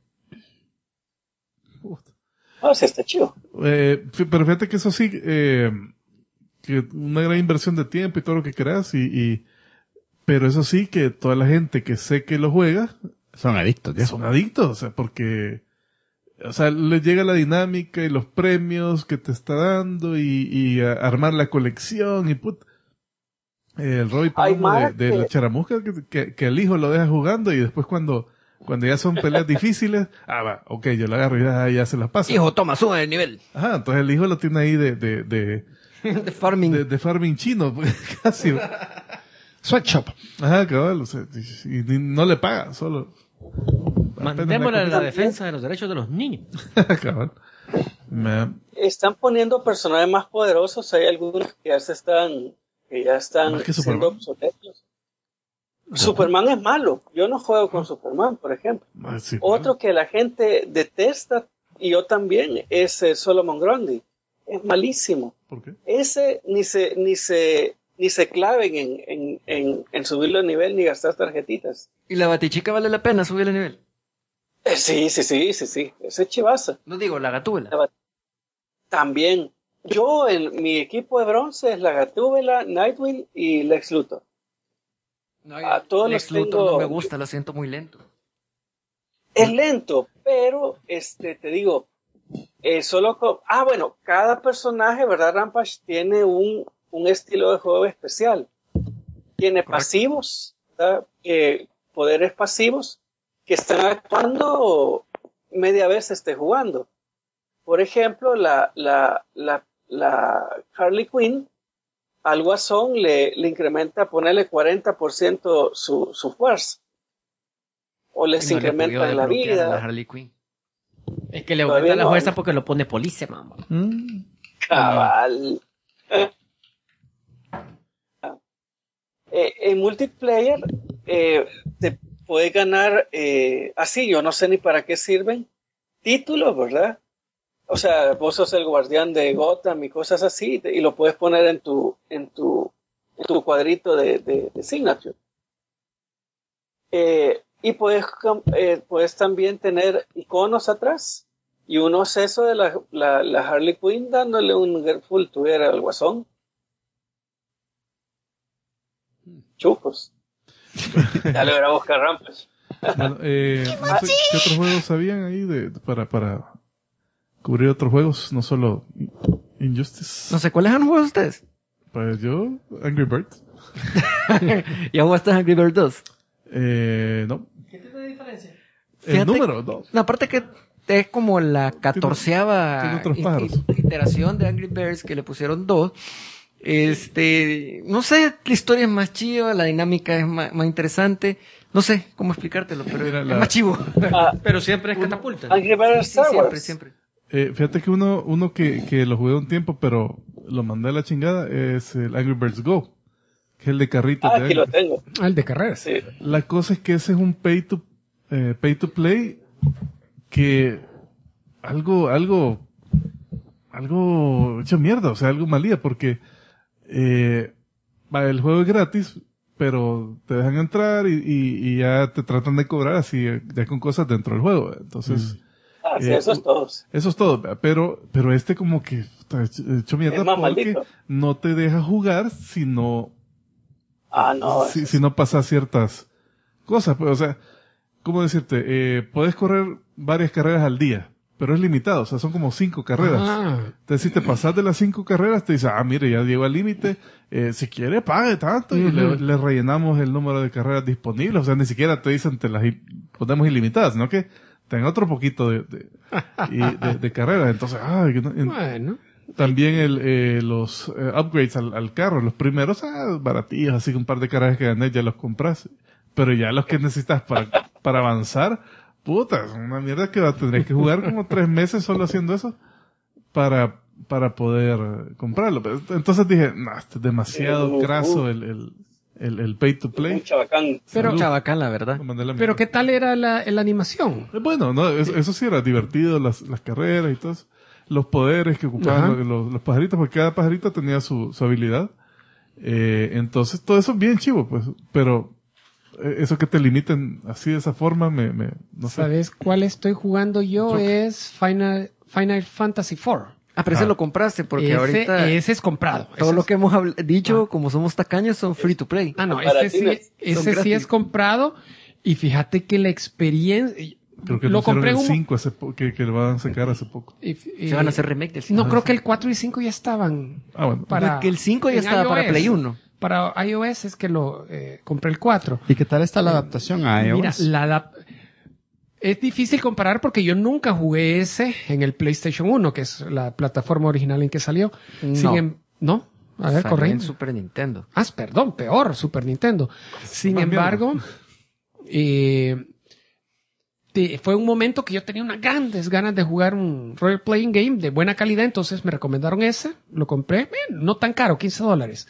Sí, está chido. Pero fíjate que eso sí, que una gran inversión de tiempo y todo lo que quieras, pero eso sí que toda la gente que sé que lo juega son adictos, ¿ya? Son adictos, o sea, porque, o sea, les llega la dinámica y los premios que te está dando y armar la colección y el Roy Palmo de la charamusca que el hijo lo deja jugando y después cuando ya son peleas difíciles, yo lo agarro y ya se las pasa. Hijo, toma, sube de nivel. Ajá, entonces el hijo lo tiene ahí de farming. De farming chino, pues, casi. Sweatshop. Ajá, cabal, o sea, y no le paga, solo. Mandémosle la defensa de los derechos de los niños. Cabal. Están poniendo personajes más poderosos, hay algunos que ya están siendo obsoletos. Superman es malo. Yo no juego con Superman, por ejemplo. Sí, otro que la gente detesta, y yo también, es Solomon Grundy. Es malísimo. ¿Por qué? Ese ni se claven en subirlo de nivel ni gastar tarjetitas. ¿Y la Batichica vale la pena subirle de nivel? Sí. Ese es chivaza. No digo, la Gatúbela. También. Yo, mi equipo de bronce es la Gatúbela, Nightwing y Lex Luthor. No, a todos Lex Luthor no me gusta, lo siento muy lento. Es lento, pero te digo, cada personaje, ¿verdad, Rampage? Tiene un estilo de juego especial. Tiene pasivos, ¿verdad? Poderes pasivos que están actuando media vez esté jugando. Por ejemplo, la Harley Quinn al Guasón le incrementa, ponerle 40% su fuerza. O les incrementa la vida. La Harley Quinn. Es que le aumenta la fuerza porque lo pone police, mamá. Cabal. En multiplayer te puedes ganar así, yo no sé ni para qué sirven títulos, ¿verdad? O sea, vos sos el guardián de Gotham y cosas así, y lo puedes poner en tu cuadrito de signature. Y puedes también tener iconos atrás. Y uno es eso de la Harley Quinn dándole un Grateful Together al Guasón. Chupos. Ya le voy a buscar Rampage. Bueno, no sé, ¿qué otros juegos sabían ahí para cubrir otros juegos? No solo Injustice. No sé, ¿cuáles han jugado ustedes? Pues yo, Angry Birds. ¿Ya jugaste Angry Birds 2? No. ¿Qué tipo de diferencia? El número, no. No, aparte que es como la 14ª iteración de Angry Birds que le pusieron 2. No sé, la historia es más chiva, la dinámica es más interesante. No sé cómo explicártelo, pero es más chivo. Pero siempre es catapulta. Angry Birds Sí, siempre. Fíjate que uno que lo jugué un tiempo, pero lo mandé a la chingada, es el Angry Birds Go, que es el de carritos. Aquí lo tengo. El de carreras. Sí. La cosa es que ese es un pay to play que algo hecho mierda, o sea, algo malía, porque el juego es gratis, pero te dejan entrar y ya te tratan de cobrar así, ya con cosas dentro del juego. Entonces, sí, eso es todo. Eso es todo, pero como que está hecho mierda Es más porque maldito. no te deja jugar si no pasas ciertas cosas. Pues, o sea, ¿cómo decirte? Puedes correr varias carreras al día, pero es limitado, o sea, son como 5 carreras. Entonces, si te pasas de las 5 carreras, te dice, mire, ya llegó al límite, si quiere, pague tanto, y le rellenamos el número de carreras disponibles. O sea, ni siquiera te dicen, te las ponemos ilimitadas, sino que tenga otro poquito de carreras. Entonces, bueno. También los upgrades al carro, los primeros, baratillos, así que un par de carreras que gané, ya los compras. Pero ya los que necesitas para avanzar, puta, es una mierda que tendrías que jugar como 3 meses solo haciendo eso para poder comprarlo. Entonces dije, esto es demasiado graso el pay to play. Chabacán. Pero chabacán, la verdad. Pero ¿qué tal era la animación? Bueno, no, eso sí era divertido, las carreras y todo eso. Los poderes que ocupaban los pajaritos, porque cada pajarito tenía su habilidad. Entonces todo eso es bien chivo, pues, pero eso que te limiten así de esa forma, no sé. ¿Sabes cuál estoy jugando yo? Es Final Fantasy IV. Pero ese lo compraste, porque ahorita... Ese es comprado. Todo lo que hemos dicho, como somos tacaños, son free to play. No, ese sí es comprado. Y fíjate que la experiencia... Creo que lo compré el 5 que lo van a sacar hace poco. Se van a hacer remake del 5. No, creo que el 4 y 5 ya estaban. Bueno. Que el 5 ya estaba para Play 1. Para iOS es que lo compré el 4. ¿Y qué tal está la adaptación a iOS? Mira, es difícil comparar porque yo nunca jugué ese en el PlayStation 1, que es la plataforma original en que salió. ¿No? A ver, correcto. En Super Nintendo. Perdón, peor, Super Nintendo. Sin embargo, fue un momento que yo tenía unas grandes ganas de jugar un role playing game de buena calidad, entonces me recomendaron ese, lo compré, no tan caro, $15.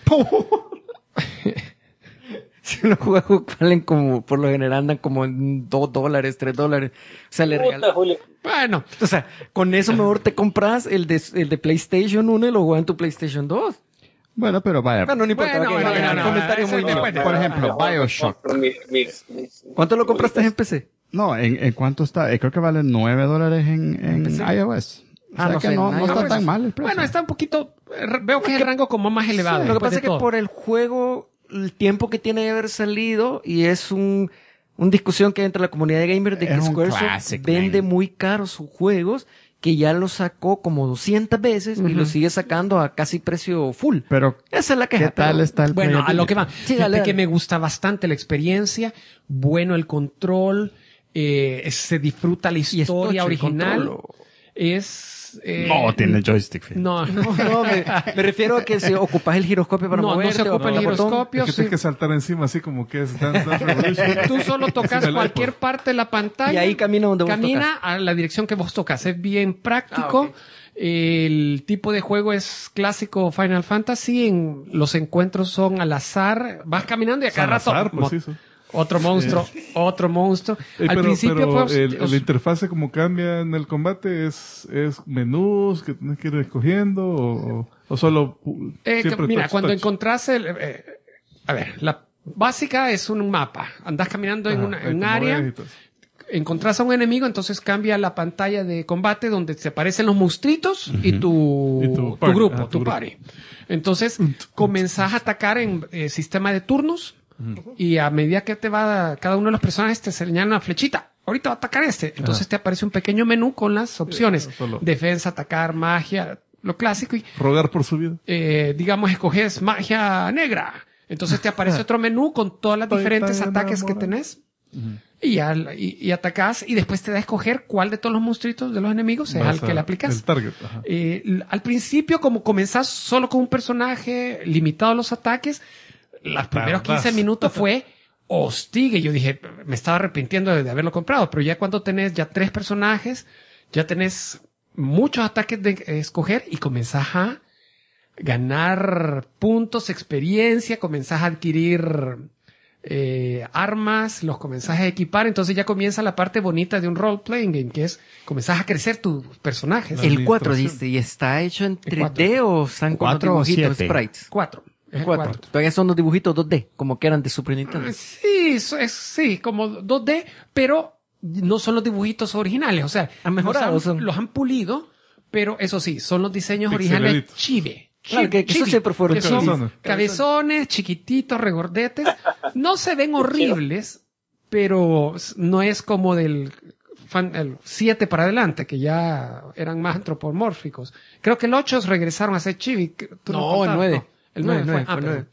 Si los juegos valen como, por lo general andan como en $2, $3. O sea, le regalan. Bueno. O sea, con eso mejor te compras el de PlayStation 1 y lo juegas en tu PlayStation 2. Bueno, pero vaya. No importa. Comentario muy por ejemplo, BioShock. ¿Cuánto lo compraste en PC? No, ¿en cuánto está? Creo que vale $9 en iOS. O sea no está tan mal el precio. Bueno, está un poquito... Veo que es el rango como más elevado. Sí, lo que pasa es que por el juego, el tiempo que tiene de haber salido, y es una discusión que hay entre la comunidad de gamers de que Squaresoft vende muy caro sus juegos, que ya lo sacó como 200 veces y lo sigue sacando a casi precio full. Pero esa es la queja. ¿Qué tal está el Bueno, a lo que va. Sí, dale. Que me gusta bastante la experiencia, bueno el control, se disfruta la historia original. No tiene joystick. No, me refiero a que si ocupas el giroscopio para moverte. No se ocupa el giroscopio. Es que tienes que saltar encima así como que es Dance Revolution. Tú solo tocas cualquier parte de la pantalla. Y ahí camina donde vos Camina a la dirección que vos tocas. Es bien práctico. Okay. El tipo de juego es clásico Final Fantasy. Los encuentros son al azar. Vas caminando y a cada rato... Otro monstruo. Al principio fue... la interfase como cambia en el combate es menús que tienes que ir escogiendo o solo mira, cuando encontrás la básica es un mapa. Andás caminando en un área, encontrás a un enemigo, entonces cambia la pantalla de combate donde te aparecen los monstruitos y tu grupo, tu party. Entonces comenzás a atacar en sistema de turnos. Y a medida que cada uno de los personajes te señala una flechita. Ahorita va a atacar este. Entonces te aparece un pequeño menú con las opciones. Defensa, atacar, magia, lo clásico. Y rogar por su vida. Digamos, escoges magia negra. Entonces te aparece otro menú con todas las diferentes ataques que tenés. Y atacás y después te da a escoger cuál de todos los monstruitos de los enemigos es al que le aplicas. El target. Al principio, como comenzás solo con un personaje, limitado a los ataques, los primeros 15 minutos fue hostigue. Yo dije, me estaba arrepintiendo de haberlo comprado, pero ya cuando tenés ya 3 personajes, ya tenés muchos ataques de escoger y comenzás a ganar puntos, experiencia, comenzás a adquirir armas, los comenzás a equipar, entonces ya comienza la parte bonita de un role-playing game, que es comenzás a crecer tus personajes. El 4 dice, ¿y está hecho en 3D o están con dibujitos sprites? 4. 4. Todavía son los dibujitos 2D, como que eran de Super Nintendo. Sí, como 2D, pero no son los dibujitos originales. O sea, han mejorado, los han pulido, pero eso sí, son los diseños originales chibi. Claro, que eso siempre fueron cabezones, chiquititos, regordetes. No se ven horribles, pero no es como del el 7 para adelante, que ya eran más antropomórficos. Creo que el 8 regresaron a ser chibi. No, el 9. El 9 fue. Perdón.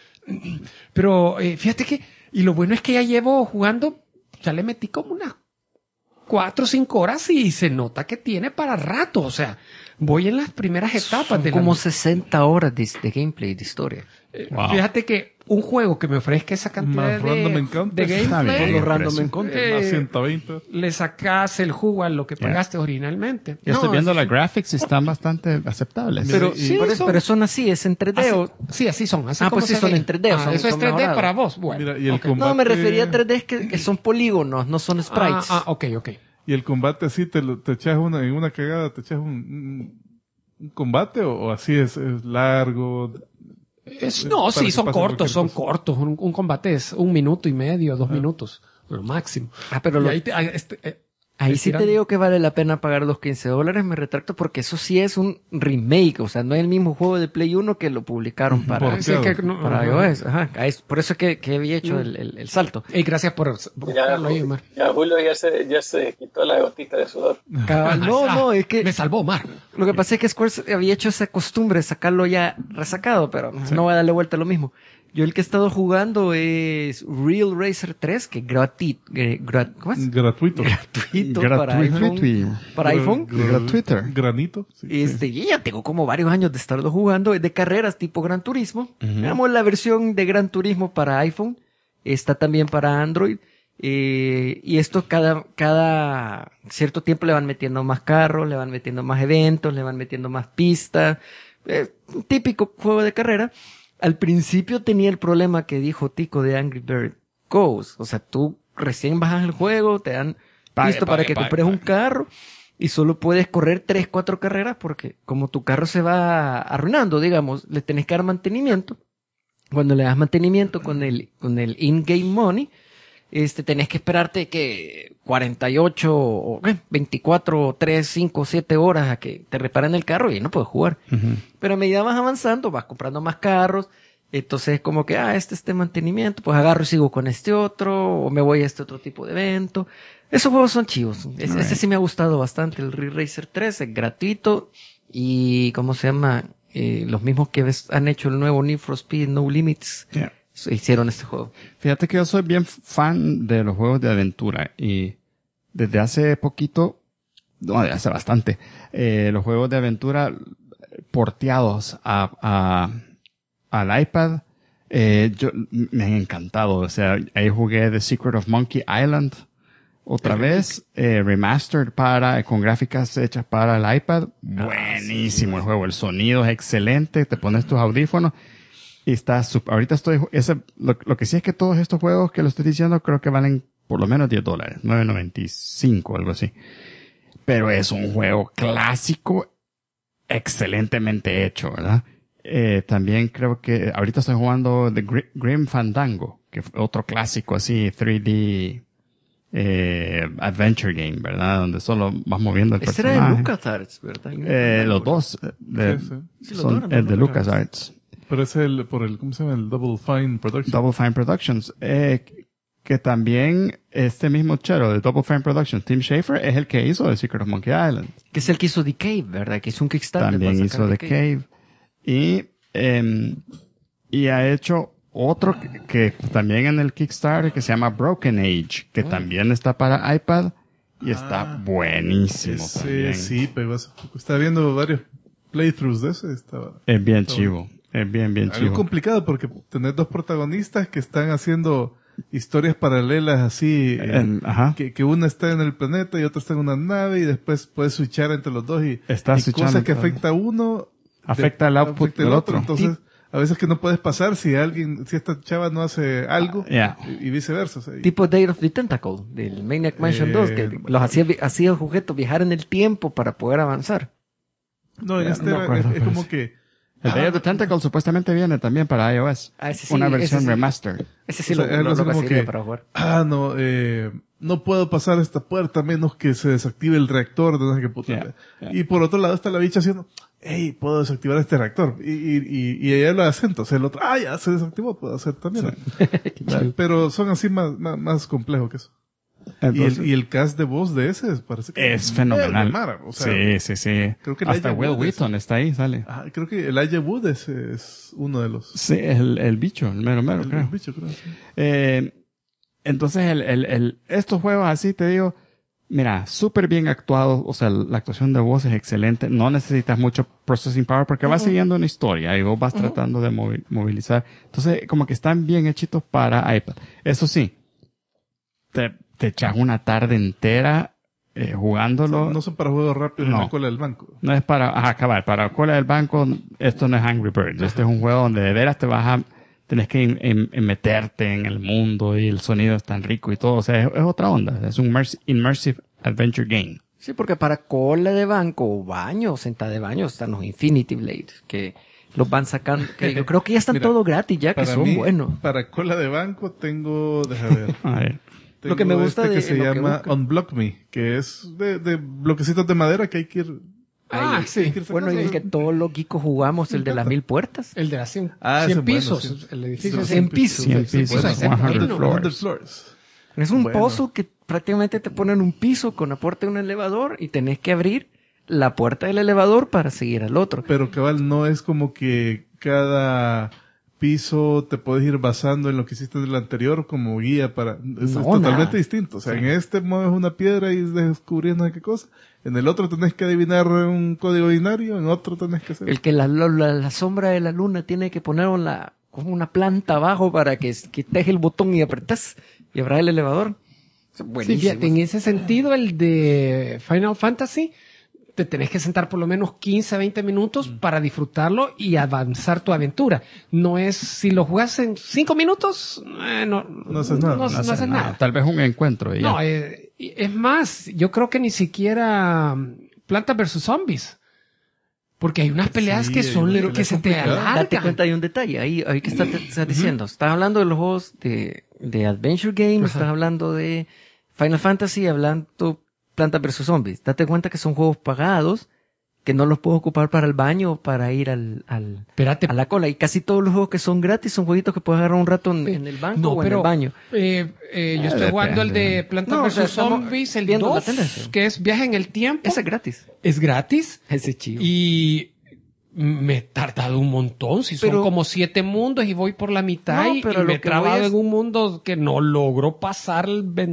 Pero fíjate que, y lo bueno es que ya llevo jugando, ya le metí como unas 4 o 5 horas y se nota que tiene para rato. O sea, voy en las primeras etapas. Son como 60 horas de gameplay, de historia. Wow. Fíjate que un juego que me ofrezca esa cantidad de gameplay, los random encounters, más 120. Le sacas el jugo a lo que pagaste originalmente. Yo estoy viendo las graphics y están bastante aceptables. Pero, pero son así, es en 3D. Sí, así son. Así pues sí, son en 3D. Eso es 3D mejorados. para vos. Bueno, Mira, y el combate... No, me refería a 3D que son polígonos, no son sprites. ok. Y el combate así, te echas en una cagada, te echas un combate o así es largo. No, sí, son cortos. Un combate es 1 minuto y medio, 2 minutos, lo máximo. Pero ahí sí tirando. te digo que vale la pena pagar los $15, me retracto, porque eso sí es un remake, o sea, no es el mismo juego de Play 1 que lo publicaron para iOS. Ajá, por eso que había hecho el salto. Y gracias por buscarlo ahí, Omar. Ya Julio ya se quitó la gotita de sudor. No, es que me salvó Omar. lo que pasa es que Square había hecho esa costumbre de sacarlo ya resacado, pero no voy a darle vuelta a lo mismo. Yo el que he estado jugando es Real Racer 3, que ¿cómo es? Gratuito. Gratuito para iPhone. Para iPhone. Gratuito. Granito. Sí, Y ya tengo como varios años de estarlo jugando. Es de carreras tipo Gran Turismo. Veamos la versión de Gran Turismo para iPhone. Está también para Android. Y esto cada cierto tiempo le van metiendo más carros, le van metiendo más eventos, le van metiendo más pistas. Un típico juego de carrera. Al principio tenía el problema que dijo Tico de Angry Bird Goes. O sea, tú recién bajas el juego, te dan listo para que compres un carro y solo puedes correr 3, 4 carreras porque como tu carro se va arruinando, digamos, le tenés que dar mantenimiento. Cuando le das mantenimiento con el in-game money, tenés que esperarte que 48 o 24, 3, 5, 7 horas a que te reparen el carro y no puedes jugar. Pero a medida vas avanzando, vas comprando más carros. Entonces como que, este mantenimiento, pues agarro y sigo con este otro, o me voy a este otro tipo de evento. Esos juegos son chivos. Este sí me ha gustado bastante. El Real Racer 3 es gratuito y, ¿cómo se llama? Los mismos que han hecho el nuevo Need for Speed No Limits. Yeah. Hicieron este juego. Fíjate que yo soy bien fan de los juegos de aventura y desde hace poquito, no, desde hace bastante, los juegos de aventura porteados al iPad, me han encantado. O sea, ahí jugué The Secret of Monkey Island otra vez, remastered con gráficas hechas para el iPad. Buenísimo el juego, el sonido es excelente, te pones tus audífonos. Y ahorita lo que sí es que todos estos juegos que lo estoy diciendo creo que valen por lo menos $10, $9.95, algo así. Pero es un juego clásico, excelentemente hecho, ¿verdad? También creo que ahorita estoy jugando The Grim Fandango, que fue otro clásico así, 3D, adventure game, ¿verdad? Donde solo vas moviendo el personaje. Ese era de LucasArts, ¿verdad? Los dos son el de LucasArts. Pero es ¿cómo se llama? El Double Fine Productions. Double Fine Productions. Que también este mismo chero de Double Fine Productions, Tim Schafer, es el que hizo The Secret of Monkey Island. Que es el que hizo The Cave, ¿verdad? Que hizo un Kickstarter. También hizo The Cave. Y ha hecho otro que también en el Kickstarter que se llama Broken Age, que también está para iPad y está buenísimo. Sí, pero estaba viendo varios playthroughs de ese. Es bien chivo. Es bien chivo. Es complicado porque tenés dos protagonistas que están haciendo historias paralelas así, que una está en el planeta y otra está en una nave y después puedes switchar entre los dos y cosas que afecta a uno afecta el output del otro. Entonces, a veces que no puedes pasar si esta chava no hace algo y viceversa. O sea, tipo Day of the Tentacle del Maniac Mansion 2 que los hacía el sujeto viajar en el tiempo para poder avanzar. No, en es como que el Day of the Tentacle supuestamente viene también para iOS. Una versión remastered. Ese sí lo conseguiría para jugar. No puedo pasar esta puerta a menos que se desactive el reactor. Y por otro lado está la bicha haciendo, puedo desactivar este reactor. Y ella lo hace, entonces el otro, ya se desactivó, puedo hacer también. Pero son así más complejos que eso. Entonces, y el cast de voz de ese parece que es fenomenal. Mara, o sea, sí. Creo que hasta Will Wheaton está ahí, sale. Creo que el Elijah Wood es uno de los... Sí, el bicho, el mero, creo. El bicho, creo, sí. Entonces, estos juegos así, te digo, mira, súper bien actuados, o sea, la actuación de voz es excelente, no necesitas mucho processing power porque vas siguiendo una historia y vos vas tratando de movilizar. Entonces, como que están bien hechitos para iPad. Eso sí, te echas una tarde entera jugándolo. No son para juegos rápidos en la cola del banco. No es para acabar. Para la cola del banco, esto no es Angry Birds. Este es un juego donde de veras tenés que meterte en el mundo y el sonido es tan rico y todo. O sea, es otra onda. Es un immersive adventure game. Sí, porque para cola de banco o baño, sentada de baño, están los Infinity Blade, que los van sacando. Que yo creo que ya están todo gratis, ya que son buenos. Para cola de banco tengo, déjame ver. A ver. Lo que me gusta que se llama Unblock Me, que es de bloquecitos de madera que hay que ir... Sí. Bueno, y el que todos los geekos jugamos, el de las 1000 puertas. El de las 100, ese 100 es pisos. bueno, sí. El edificio Sí, 100 pisos. 100 pisos, Bueno, 100 100 floors. Es un Bueno. puzzle que prácticamente te ponen un piso con la puerta de un elevador y tenés que abrir la puerta del elevador para seguir al otro. Pero cabal, no es como que cada piso te puedes ir basando en lo que hiciste en el anterior como guía para... Es totalmente nada. distinto. O sea, en este mueves una piedra y descubriendo qué cosa. En el otro tenés que adivinar un código binario. En otro tenés que hacer... El que la sombra de la luna tiene que poner como una planta abajo para que quites el botón y apretás y abras el elevador. Sí, Buenísimo. fíjate, en ese sentido, el de Final Fantasy, te tenés que sentar por lo menos 15 a 20 minutos para disfrutarlo y avanzar tu aventura. No es, si lo jugás en 5 minutos, no haces nada. No haces nada. Tal vez un encuentro. Y ya. No, es más, yo creo que ni siquiera Plantas vs. Zombies. Porque hay unas peleas Sí, que son hay unas que se te complicadas. Date alargan. cuenta, hay un detalle. Ahí que estás diciendo. Estás hablando de los juegos de Adventure Games, estás hablando de Final Fantasy, hablando Plantas vs. Zombies. Date cuenta que son juegos pagados, que no los puedo ocupar para el baño o para ir Espérate. a la cola. Y casi todos los juegos que son gratis son jueguitos que puedes agarrar un rato en el banco o en el baño. Yo estoy jugando el de Plantas No, o vs. sea, estamos Zombies, el viendo la 2, tendencia. que es Viaje en el Tiempo. Ese es gratis. Es gratis. Ese es chido. Y me he tardado un montón. Si son Pero- como 7 mundos y voy por la mitad No, y pero me lo he que trabado voy es- en un mundo que no logro pasar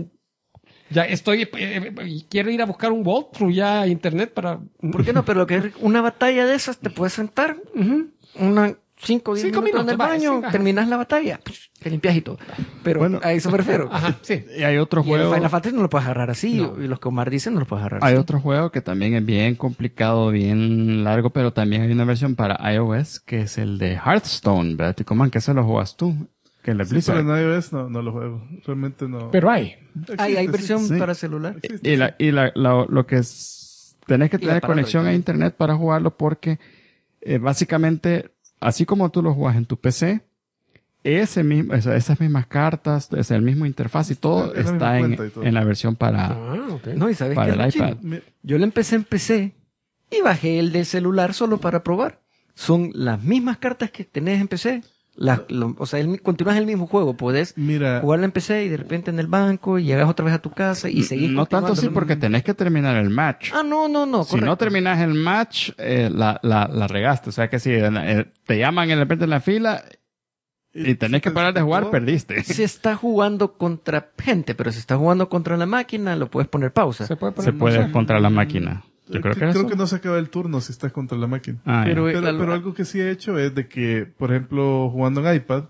ya estoy, quiero ir a buscar un walkthrough ya a internet para... ¿Por qué no? Pero lo que es una batalla de esas te puedes sentar Ujú. 5 o 10 5 minutos en minutos, el vale, baño, sí, ajá. terminas la batalla, te limpias y todo. Pero Bueno. a eso me refiero. Ajá, sí. Y hay otro Y el juego. Final Fantasy no lo puedes agarrar así, No. y los que Omar dice no lo puedes agarrar Hay así. otro juego que también es bien complicado, bien largo, pero también hay una versión para iOS que es el de Hearthstone, ¿verdad? Coman, que se lo juegas tú. Que el de Sí, Blizzard. pero en iOS no lo juego. Realmente no. Pero hay. Hay Existe, versión sí. para celular. existe. Lo que es, tenés que Y la tener para conexión a Android. internet para jugarlo porque básicamente, así como tú lo juegas en tu PC, esas mismas cartas, es el mismo interfaz y todo Es la misma está cuenta y todo. en la versión para Ok. No, y sabes Para qué es el lo chido? iPad. Mi- Yo lo empecé en PC y bajé el del celular solo para probar. Son las mismas cartas que tenés en PC. O sea, continúas el mismo juego. Podés Mira, jugarlo en PC y de repente en el banco y llegas otra vez a tu casa y seguís no tanto así continuando. porque tenés que terminar el match. Ah, no, Si no correcto. terminas el match, la regaste. O sea que si te llaman en repente en la fila y tenés que parar de jugar, perdiste. Se está jugando contra gente, pero si está jugando contra la máquina, lo puedes poner pausa. Se puede poner Se puede contra la máquina. Yo creo que eso. no se acaba el turno si estás contra la máquina. Ah, Pero- ya. Pero algo que sí he hecho es de que, por ejemplo, jugando en iPad,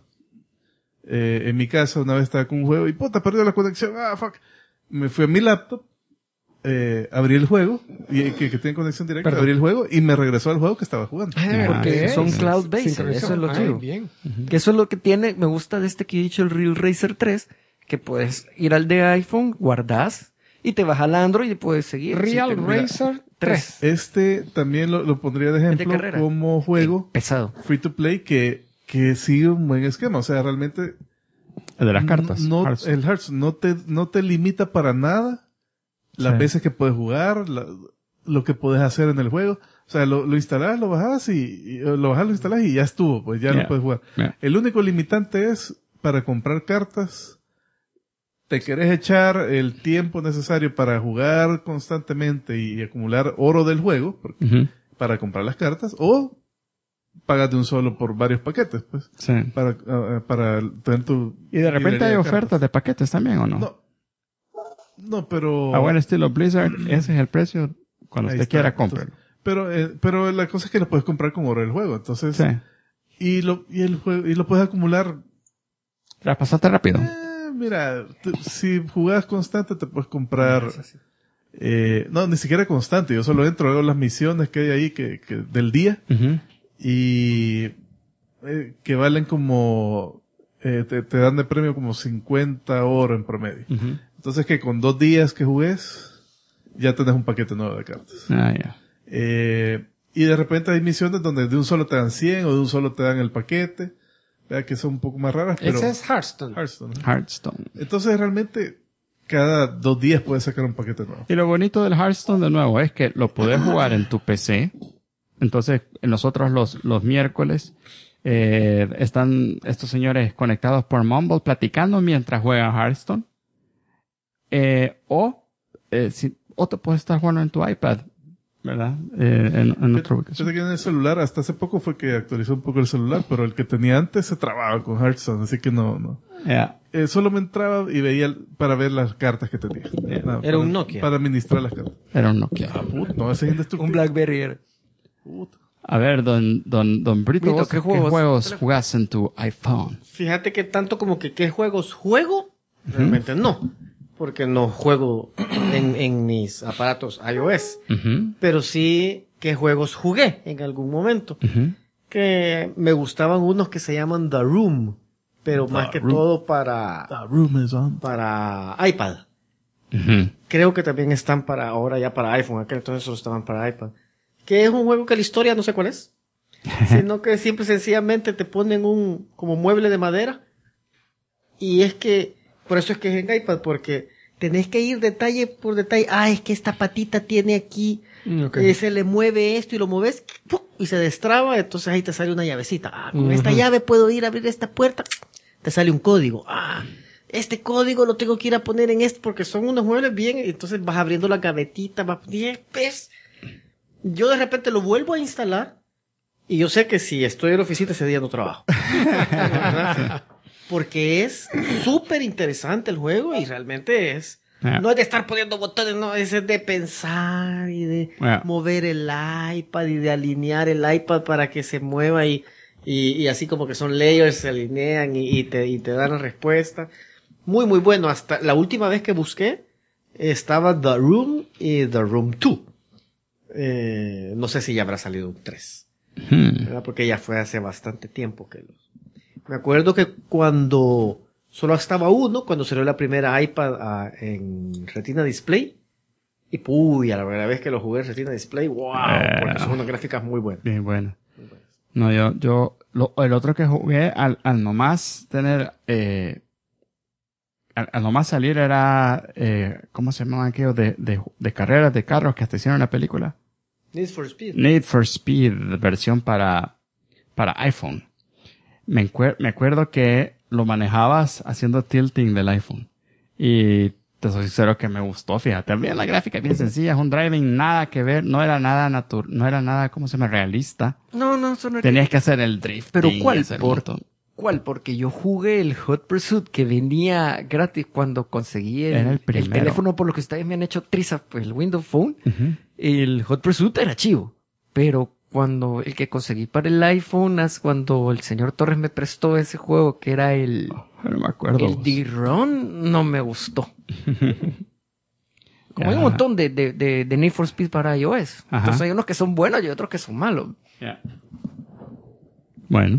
en mi casa una vez estaba con un juego y puta, perdió la conexión, fuck. Me fui a mi laptop, abrí el juego, y que tiene conexión directa, Perdón. abrí el juego y me regresó al juego que estaba jugando. Porque son sí. cloud-based, Sincronización. eso es lo Ah, chido. bien. Que eso es lo que tiene, me gusta de este que he dicho, el Real Racer 3, que puedes ir al de iPhone, guardás, y te vas al Android y puedes seguir. Real Sí, mira, Racer 3. 3. Este también lo pondría de ejemplo carrera. como juego Pesado. free to play que sigue un buen esquema. O sea, realmente El de las cartas. No, Hearthstone. el Hearthstone no te limita para nada las Sí. veces que puedes jugar, lo que puedes hacer en el juego. O sea, lo instalás, lo bajás lo instalás y ya estuvo, pues ya Yeah. lo puedes jugar. Yeah. El único limitante es para comprar cartas. te querés echar el tiempo necesario para jugar constantemente y acumular oro del juego, para comprar las cartas, o pagas de un solo por varios paquetes, pues. Sí. Para tener tu... Y de repente hay ofertas de paquetes también, ¿o no? No, pero... A buen estilo Blizzard, ese es el precio. Cuando usted quiera, cómpralo. Pero la cosa es que lo puedes comprar con oro del juego, entonces... Sí. Y lo puedes acumular... Traspasate rápido. Mira, si jugás constante te puedes comprar... no, ni siquiera constante. Yo solo entro, veo las misiones que hay ahí que del día. Y que valen como... te dan de premio como 50 oro en promedio. Entonces que con 2 días que jugues, ya tenés un paquete nuevo de cartas. Ya. Y de repente hay misiones donde de un solo te dan 100 o de un solo te dan el paquete. Vea que son un poco más raras, pero... Ese es Hearthstone. Hearthstone. Entonces realmente cada 2 días puedes sacar un paquete nuevo. Y lo bonito del Hearthstone de nuevo es que lo puedes jugar en tu PC. Entonces nosotros los miércoles están estos señores conectados por Mumble platicando mientras juegan Hearthstone. O te puedes estar jugando en tu iPad, ¿verdad? En otro ubicación. Fíjate que en el celular, hasta hace poco fue que actualizó un poco el celular, pero el que tenía antes se trababa con Hearthstone, así que no. Yeah. Solo me entraba y veía para ver las cartas que tenía. Era un Nokia. Para administrar las cartas. Era un Nokia. No, ese es indestructible. Un BlackBerry era. A ver, don Brito, ¿vos ¿qué juegos jugás en tu iPhone? Fíjate que tanto como que qué juegos juego, realmente no. Porque no juego en mis aparatos iOS. Pero sí qué juegos jugué en algún momento. Que me gustaban unos que se llaman The Room. Pero más que todo para iPad. Creo que también están ahora ya para iPhone. Aquel entonces solo estaban para iPad. Que es un juego que la historia no sé cuál es. Sino que siempre sencillamente te ponen como mueble de madera. Y es que, por eso es que es en iPad, porque tenés que ir detalle por detalle. Es que esta patita tiene aquí, se le mueve esto y lo mueves y se destraba, entonces ahí te sale una llavecita. Con esta llave puedo ir a abrir esta puerta. Te sale un código. Este código lo tengo que ir a poner en esto porque son unos muebles bien, entonces vas abriendo la gavetita, ¿ves? Yo de repente lo vuelvo a instalar y yo sé que si estoy en la oficina ese día no trabajo. Porque es súper interesante el juego y realmente no es de estar poniendo botones, no, es de pensar y de mover el iPad y de alinear el iPad para que se mueva y así como que son layers, se alinean y te dan la respuesta. Muy, muy bueno. Hasta la última vez que busqué estaba The Room y The Room 2. No sé si ya habrá salido un 3. ¿Verdad? Porque ya fue hace bastante tiempo que me acuerdo que cuando solo estaba uno, cuando salió la primera iPad en Retina Display, y a la primera vez que lo jugué en Retina Display, wow, porque son unas gráficas muy buenas. Bien buenas. No, el otro que jugué al nomás tener, al nomás salir era, ¿cómo se llama aquello? De carreras de carros que hasta hicieron una película. Need for Speed. Need for Speed, versión para iPhone. Me acuerdo que lo manejabas haciendo tilting del iPhone. Y te soy sincero que me gustó, fíjate. También la gráfica es bien sencilla, es un driving, nada que ver, no era nada, ¿cómo se llama? Realista. No, eso no era... Tenías que hacer el drift. Pero ¿cuál? Porque yo jugué el Hot Pursuit que venía gratis cuando conseguí el teléfono, por lo que ustedes me han hecho triza, pues el Windows Phone. El Hot Pursuit era chivo. Pero cuando el que conseguí para el iPhone, cuando el señor Torres me prestó ese juego que era no me acuerdo. El D-Run, no me gustó. Como hay un montón de Need for Speed para iOS. Entonces hay unos que son buenos y otros que son malos. Bueno.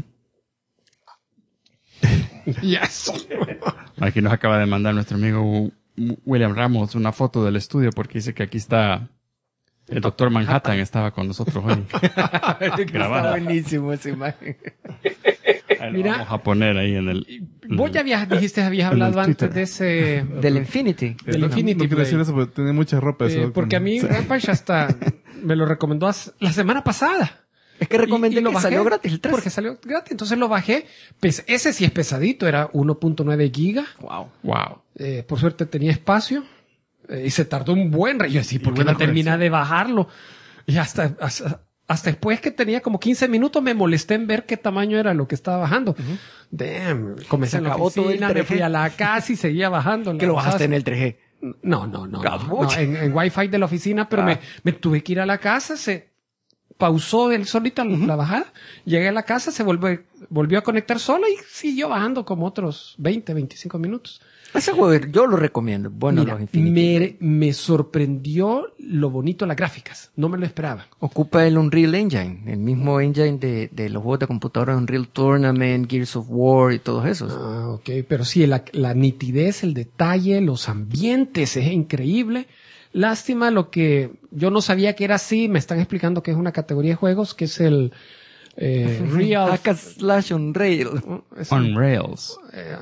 Yes. Aquí nos acaba de mandar nuestro amigo William Ramos una foto del estudio porque dice que aquí está el Doctor Manhattan estaba con nosotros hoy. Está buenísimo esa imagen. Mira, vamos a poner ahí en el... Vos ya habías hablado antes de ese... Del Infinity. Del Infinity. No quiero decir eso porque tiene mucha ropa. Porque a mí Rampage hasta me lo recomendó la semana pasada. Es que recomendé que salió gratis el 3. Porque salió gratis, entonces lo bajé. Pues ese sí es pesadito, era 1.9 gigas. Wow. Por suerte tenía espacio. Y se tardó un buen rato. Yo decía, ¿por qué no terminé de bajarlo? Y hasta después que tenía como 15 minutos me molesté en ver qué tamaño era lo que estaba bajando. Damn. Comencé en la oficina, me fui a la casa y seguía bajando. ¿Que lo bajaste en el 3G? No, en Wi-Fi de la oficina, pero me tuve que ir a la casa, se pausó él solita la bajada, llegué a la casa, se volvió a conectar sola y siguió bajando como otros 20, 25 minutos. Ese juego yo lo recomiendo. Bueno, mira, me sorprendió lo bonito las gráficas. No me lo esperaba. Ocupa el Unreal Engine, el mismo engine de los juegos de computadora, Unreal Tournament, Gears of War y todos esos. Ah, ok. Pero sí, la nitidez, el detalle, los ambientes, es increíble. Lástima lo que yo no sabía que era así. Me están explicando que es una categoría de juegos, que es el Real... Hack/Unrail. On Rails.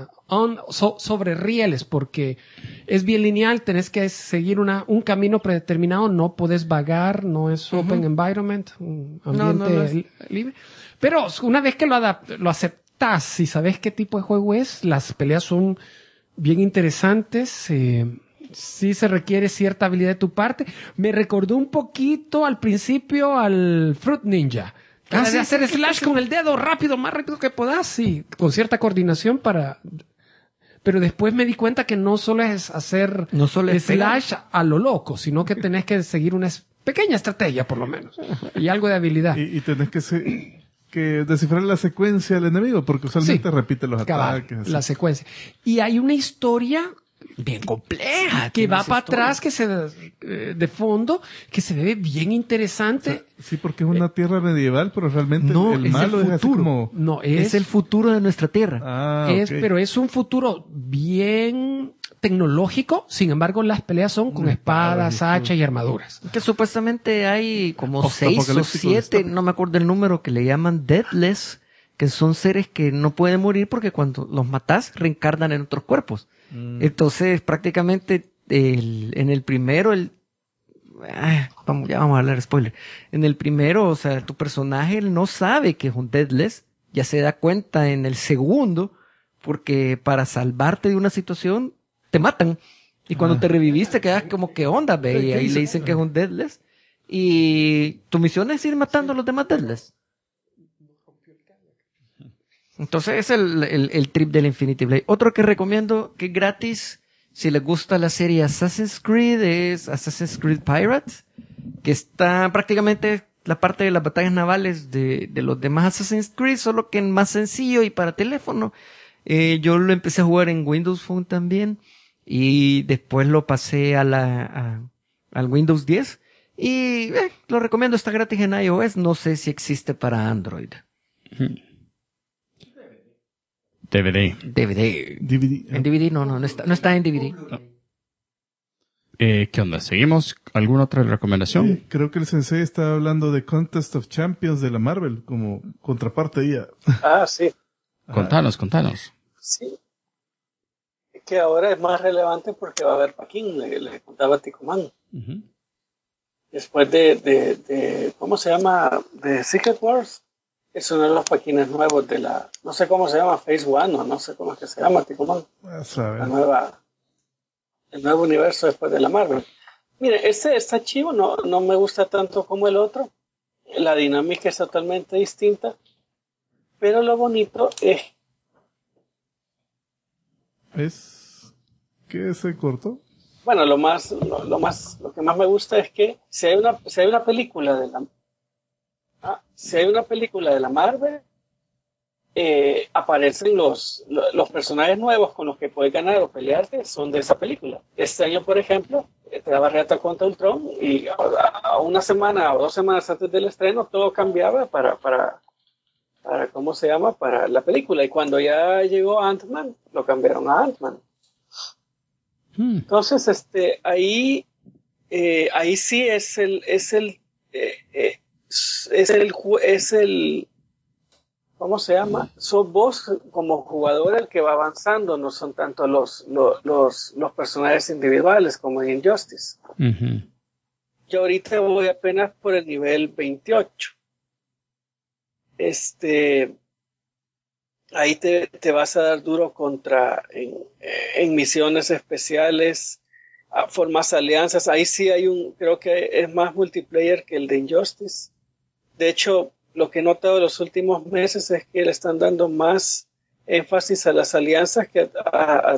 Sobre rieles, porque es bien lineal, tenés que seguir un camino predeterminado, no podés vagar, no es open environment, un ambiente libre. Pero una vez que lo aceptás y sabes qué tipo de juego es, las peleas son bien interesantes, sí se requiere cierta habilidad de tu parte. Me recordó un poquito al principio al Fruit Ninja. De hacer slash con el dedo rápido, más rápido que puedas, y con cierta coordinación pero después me di cuenta que no solo es hacer slash a lo loco, sino que tenés que seguir una pequeña estrategia, por lo menos, y algo de habilidad. Y tenés que descifrar la secuencia del enemigo, porque usualmente repite los ataques. Así. La secuencia. Y hay una historia bien compleja que va para atrás, que de fondo, que se ve bien interesante. O sea, sí, porque es una tierra medieval, pero realmente el malo es así como... No, es el futuro de nuestra tierra. Pero es un futuro bien tecnológico, sin embargo las peleas son con espadas, hachas y armaduras. Que supuestamente hay como 6 o 7, no me acuerdo el número, que le llaman Deathless, que son seres que no pueden morir porque cuando los matás reencarnan en otros cuerpos. Entonces, prácticamente, en el primero, ya vamos a hablar spoiler. En el primero, o sea, tu personaje él no sabe que es un Deathless, ya se da cuenta en el segundo, porque para salvarte de una situación, te matan. Y cuando te reviviste, quedas como, ¿qué onda, ve? Y ahí le dicen que es un Deathless. Y tu misión es ir matando a los demás Deathless. Entonces es el trip del Infinity Blade. Otro que recomiendo, que es gratis, si les gusta la serie Assassin's Creed, es Assassin's Creed Pirates, que está prácticamente la parte de las batallas navales de los demás Assassin's Creed, solo que en más sencillo y para teléfono. Yo lo empecé a jugar en Windows Phone también, y después lo pasé al Windows 10, y lo recomiendo, está gratis en iOS, no sé si existe para Android. DVD. En DVD no está en DVD. ¿Qué onda? ¿Seguimos? ¿Alguna otra recomendación? Creo que el sensei está hablando de Contest of Champions de la Marvel, como contraparte ahí. Sí. Contanos. Sí. Es que ahora es más relevante porque va a haber Paquín, le contaba a Ticomán. Después de ¿cómo se llama? De Secret Wars. Es uno de los paquines nuevos de no sé cómo se llama, Phase One, o no sé cómo es que se llama, Ticomán. El nuevo universo después de la Marvel. Mire, este está chivo, no me gusta tanto como el otro. La dinámica es totalmente distinta. Pero lo bonito es ¿qué se cortó? Bueno, lo que más me gusta es que si hay una película de la Marvel, aparecen los personajes nuevos con los que puedes ganar o pelearte, son de esa película. Este año, por ejemplo, te daba reata contra Ultron, y a una semana o 2 semanas antes del estreno todo cambiaba para ¿cómo se llama? Para la película. Y cuando ya llegó Ant-Man, lo cambiaron a Ant-Man. Entonces, ahí sí es el ¿cómo se llama? Sos vos como jugador el que va avanzando, no son tanto los personajes individuales como en Injustice. Uh-huh. Yo ahorita voy apenas por el nivel 28. ahí te vas a dar duro contra en misiones especiales, formas alianzas. Ahí sí creo que es más multiplayer que el de Injustice. De hecho, lo que he notado en los últimos meses es que le están dando más énfasis a las alianzas que a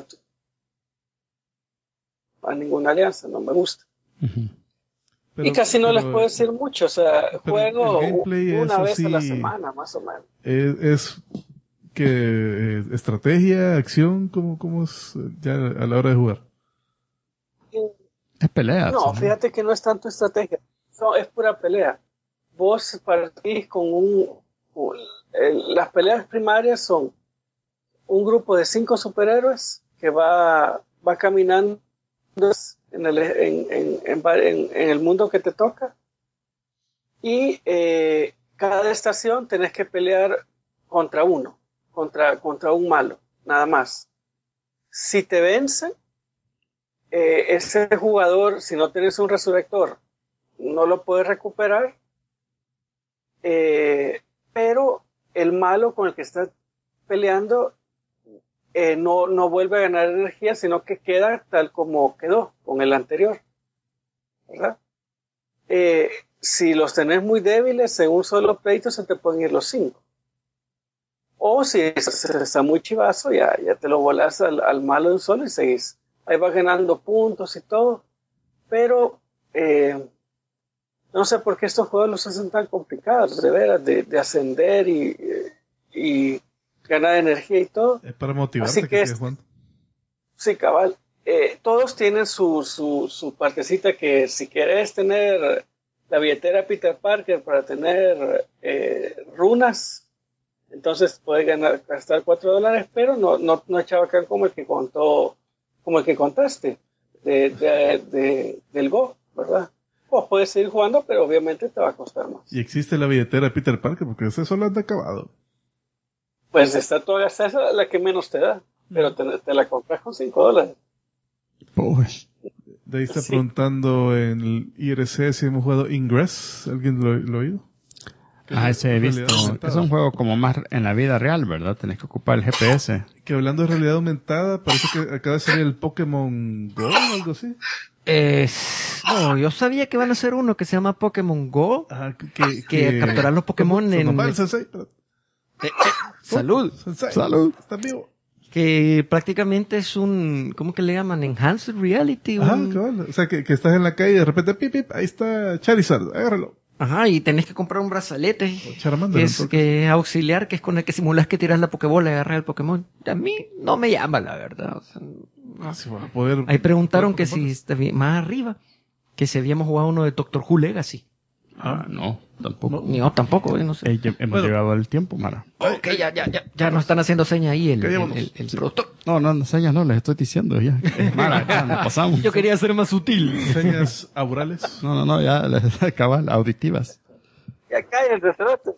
ninguna alianza. No me gusta. Y casi no les puedo decir mucho. O sea, juego una vez a la semana, más o menos. Es que estrategia, acción, ¿cómo es ya a la hora de jugar? Es pelea. No, fíjate que no es tanto estrategia. No, es pura pelea. Vos partís con las peleas primarias son un grupo de 5 superhéroes que va caminando en el mundo que te toca, y cada estación tenés que pelear contra un malo, nada más. Si te vencen, ese jugador, si no tienes un resurrector, no lo puedes recuperar, pero el malo con el que estás peleando no vuelve a ganar energía, sino que queda tal como quedó con el anterior, ¿verdad? Si los tenés muy débiles, en un solo pleito se te pueden ir los 5. O si está muy chivazo, ya te lo volás al malo de un solo y seguís. Ahí vas ganando puntos y todo. Pero no sé por qué estos juegos los hacen tan complicados, de veras, de ascender y ganar energía y todo. Es para motivarte. Así que sí, cabal. Todos tienen su partecita, que si querés tener la billetera Peter Parker para tener runas, entonces puedes gastar $4, pero no es chabacán como el que contaste del Go, ¿verdad? Vos puedes seguir jugando, pero obviamente te va a costar más. ¿Y existe la billetera Peter Parker? Porque ese solo anda acabado. Pues está toda esa es la que menos te da, pero te la compras con $5. Pues. De ahí está preguntando en el IRC si hemos jugado Ingress. ¿Alguien lo ha oído? Ese he visto. Es un juego como más en la vida real, ¿verdad? Tenés que ocupar el GPS. Que hablando de realidad aumentada, parece que acaba de salir el Pokémon Go o algo así. No, yo sabía que van a hacer uno que se llama Pokémon Go. Ajá, que capturar los Pokémon en... Sensei, Salud. Sensei. Salud. Estás vivo. Que prácticamente es ¿cómo que le llaman? Enhanced Reality. Ajá, cabal. O sea, que estás en la calle y de repente, pip, ahí está Charizard, agárralo. Ajá, y tenés que comprar un brazalete. Charmander, que es auxiliar, que es con el que simulas que tiras la Pokébola y agarras el Pokémon. A mí no me llama, la verdad. O sea, sí, va a poder. Ahí preguntaron que si, más arriba, que si habíamos jugado uno de Doctor Who Legacy. No, tampoco. No, tampoco, no sé. Hemos llegado al tiempo, Mara. Ok, ya nos están haciendo señas ahí el productor. No, señas no, les estoy diciendo ya. Mara, ya nos pasamos. Yo quería ser más sutil. Señas aurales. No, ya, cabal, auditivas. Ya cállense, cerotes.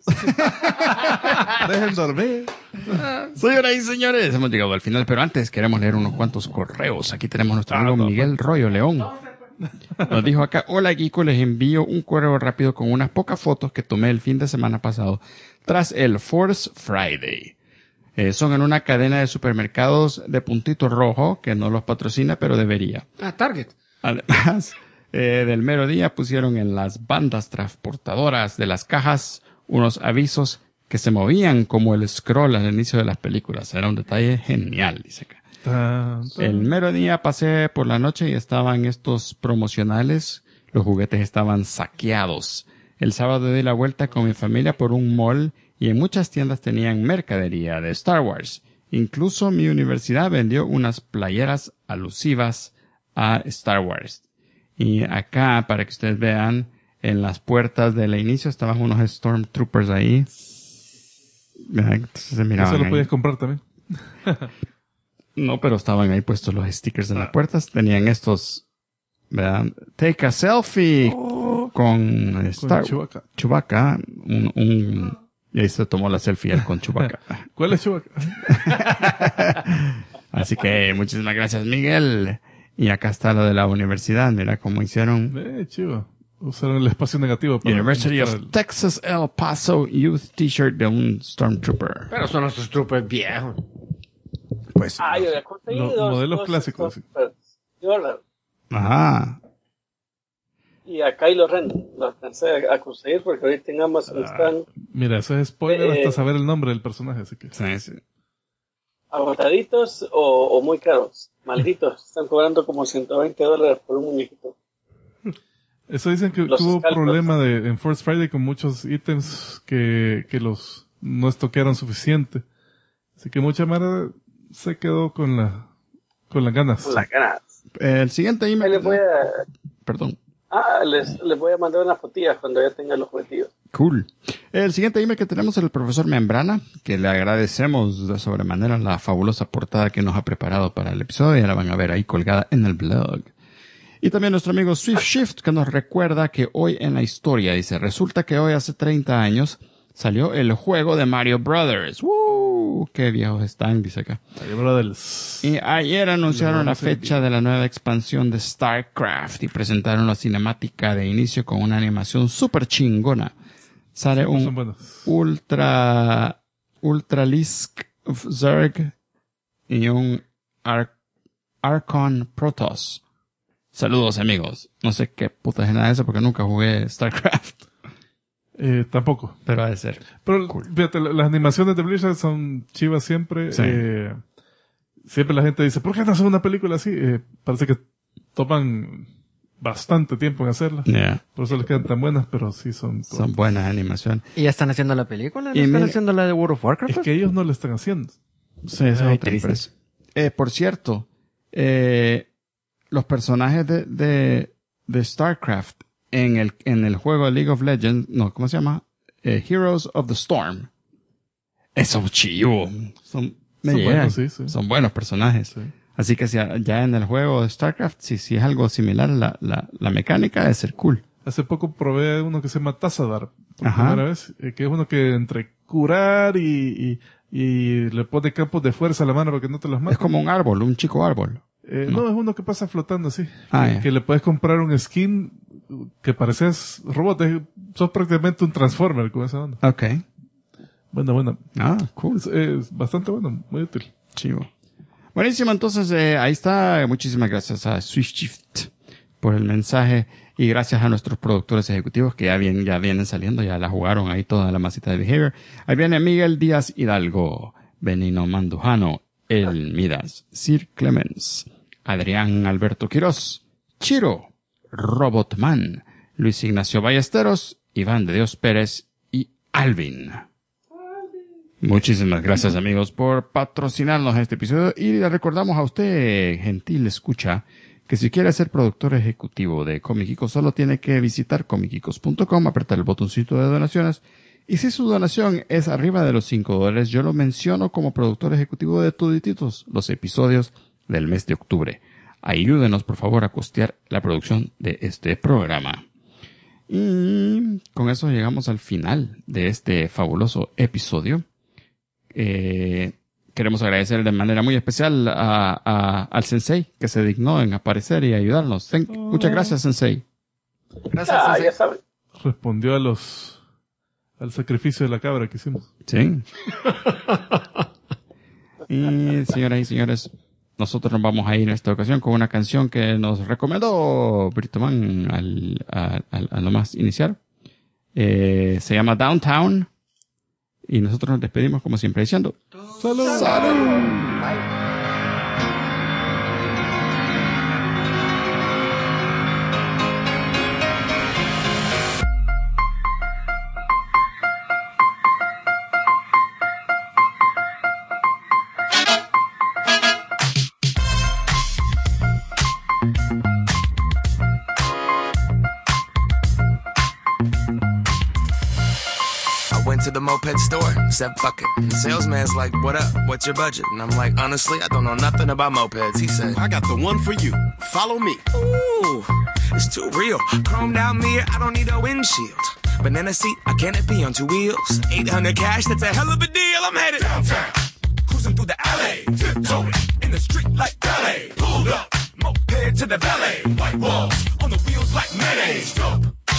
Dejen dormir. Señoras y señores, hemos llegado al final, pero antes queremos leer unos cuantos correos. Aquí tenemos a nuestro amigo Miguel Royo León. Nos dijo acá: hola Geeko, les envío un correo rápido con unas pocas fotos que tomé el fin de semana pasado tras el Force Friday. Son en una cadena de supermercados de puntito rojo que no los patrocina, pero debería. Target. Además, del mero día pusieron en las bandas transportadoras de las cajas unos avisos que se movían como el scroll al inicio de las películas. Era un detalle genial, dice acá. El mero día pasé por la noche y estaban estos promocionales. Los juguetes estaban saqueados. El sábado di la vuelta con mi familia por un mall y en muchas tiendas tenían mercadería de Star Wars. Incluso mi universidad vendió unas playeras alusivas a Star Wars. Y acá, para que ustedes vean, en las puertas del inicio estaban unos Stormtroopers ahí. Entonces se miraban. Eso lo ahí. podías comprar también. No, pero estaban ahí puestos los stickers en las puertas. Tenían estos, ¿verdad? Take a selfie con Chewbacca. Y ahí se tomó la selfie él con Chewbacca. ¿Cuál es Chewbacca? Así que muchísimas gracias, Miguel. Y acá está lo de la universidad. Mira cómo hicieron. Chivo. Usaron el espacio negativo. Para University of Texas El Paso Youth T-shirt de un Stormtrooper. Pero son nuestros troopers viejos. Pues. Yo había conseguido los modelos clásicos. Ajá. Y a Kylo Ren lo alcancé a conseguir porque ahorita en Amazon están. Mira, eso es spoiler hasta saber el nombre del personaje, así que. Sí. Agotaditos o muy caros. Malditos. Están cobrando como $120 por un muñequito. Eso dicen que tuvo problema en First Friday con muchos ítems que los no estoquearon suficiente. Así que mucha mara se quedó con las ganas. Con las ganas. El siguiente email. Les voy a... Perdón. Les voy a mandar unas fotillas cuando ya tenga los objetivos. Cool. El siguiente email que tenemos es el profesor Membrana, que le agradecemos de sobremanera la fabulosa portada que nos ha preparado para el episodio. Ya la van a ver ahí colgada en el blog. Y también nuestro amigo Swift Shift, que nos recuerda que hoy en la historia, dice, resulta que hoy hace 30 años salió el juego de Mario Brothers. ¡Woo! ¡Qué viejos están! Dice acá. Mario Brothers. Y ayer anunciaron la fecha de la nueva expansión de StarCraft y presentaron la cinemática de inicio con una animación súper chingona. Sale un Ultralisk Zerg y un Archon Protoss. Saludos, amigos. No sé qué puta es nada de eso porque nunca jugué StarCraft. Tampoco. Pero ha de ser. Pero cool. Fíjate, las animaciones de Blizzard son chivas siempre. Sí. Siempre la gente dice, ¿por qué no hacen una película así? Parece que toman bastante tiempo en hacerlas. Yeah. Por eso les quedan tan buenas, pero sí son buenas animaciones. ¿Y ya están haciendo la película? ¿No están haciendo la de World of Warcraft? Es que ellos no la están haciendo. Sí, eso es triste. por cierto, los personajes de StarCraft en el juego de League of Legends, no, ¿cómo se llama? Heroes of the Storm. Son chivos. Son buenos, sí. Son buenos personajes. Sí. Así que si ya en el juego de StarCraft, si es algo similar, la mecánica debe ser cool. Hace poco probé uno que se llama Tazadar, por primera vez, que es uno que entre curar y le pone campos de fuerza a la mano para que no te los mate. Es como un árbol, un chico árbol. No, es uno que pasa flotando así. Yeah. Que le puedes comprar un skin que pareces robot. Sos prácticamente un Transformer con esa onda. Ok. Bueno. Cool. Es bastante bueno, muy útil. Chivo. Buenísimo, entonces ahí está. Muchísimas gracias a SwiftShift por el mensaje y gracias a nuestros productores ejecutivos que ya vienen saliendo, ya la jugaron ahí toda la masita de Behavior. Ahí viene Miguel Díaz Hidalgo, Benino Mandujano, El Midas, Sir Clemens, Adrián Alberto Quirós, Chiro, Robotman, Luis Ignacio Ballesteros, Iván de Dios Pérez y Alvin. Muchísimas gracias, amigos, por patrocinarnos en este episodio y le recordamos a usted, gentil escucha, que si quiere ser productor ejecutivo de Comic Geekos solo tiene que visitar comicgeekos.com, apretar el botoncito de donaciones y si su donación es arriba de los $5, yo lo menciono como productor ejecutivo de todititos los episodios del mes de octubre. Ayúdenos, por favor, a costear la producción de este programa. Y con eso llegamos al final de este fabuloso episodio. Queremos agradecer de manera muy especial al Sensei que se dignó en aparecer y ayudarnos. Muchas gracias, Sensei. Gracias, Sensei. Ya saben. Respondió al sacrificio de la cabra que hicimos. Sí. Y señoras y señores, nosotros nos vamos a ir en esta ocasión con una canción que nos recomendó Britoman al nomás iniciar. Se llama Downtown. Y nosotros nos despedimos como siempre diciendo ¡Salud! ¡Salud! To the moped store, said fuck it. The salesman's like, what up, what's your budget? And I'm like, honestly, I don't know nothing about mopeds. He said, I got the one for you, follow me. Ooh, it's too real. Chrome down mirror, I don't need a windshield. Banana seat, I can't be on two wheels. 800 cash, that's a hell of a deal. I'm headed downtown, cruising through the alley. Tiptoeing in the street like ballet. Pulled up, moped to the valet. White walls on the wheels like mayonnaise. Dope.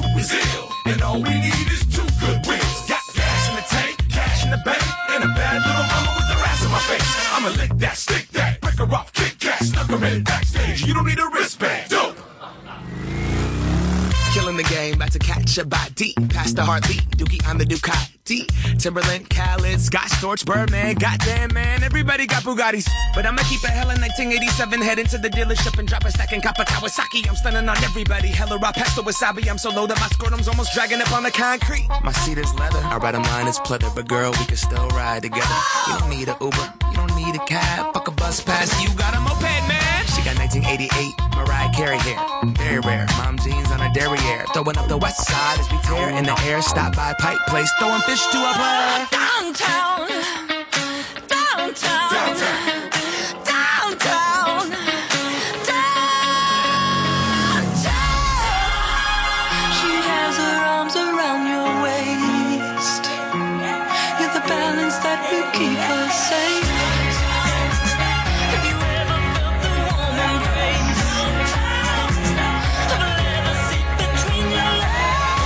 Brazil. And all we need is 2 good wins. Got gas in the tank, cash in the bank, and a bad little mama with her ass in my face. I'ma lick that, stick that, break her off, kick that, stuck her in backstage. You don't need a wristband. Dope. Killing the game, about to catch a body. Past the heartbeat, Dookie, I'm the Ducati. Timberland, Khaled, Scott Storch, Birdman. Goddamn, man, everybody got Bugattis. But I'ma keep it hella 1987. Head into the dealership and drop a stack and cop a Kawasaki. I'm stunning on everybody. Hella raw pasta wasabi. I'm so low that my scrotum's almost dragging up on the concrete. My seat is leather. Our bottom line is pleather. But girl, we can still ride together. You don't need a Uber. You don't need a cab. Fuck a bus pass. You got a moped, man. She got 1988 Mariah Carey hair. Very rare. Mom jeans on her derriere. Throwing up the west side as we tear in the air. Stop by Pipe Place. Throwing fish to a player. Downtown. Downtown. Downtown. Downtown. Downtown. She has her arms around your waist. You're the balance that will keep her safe. Have you ever felt the warm embrace of a leather seat between your legs?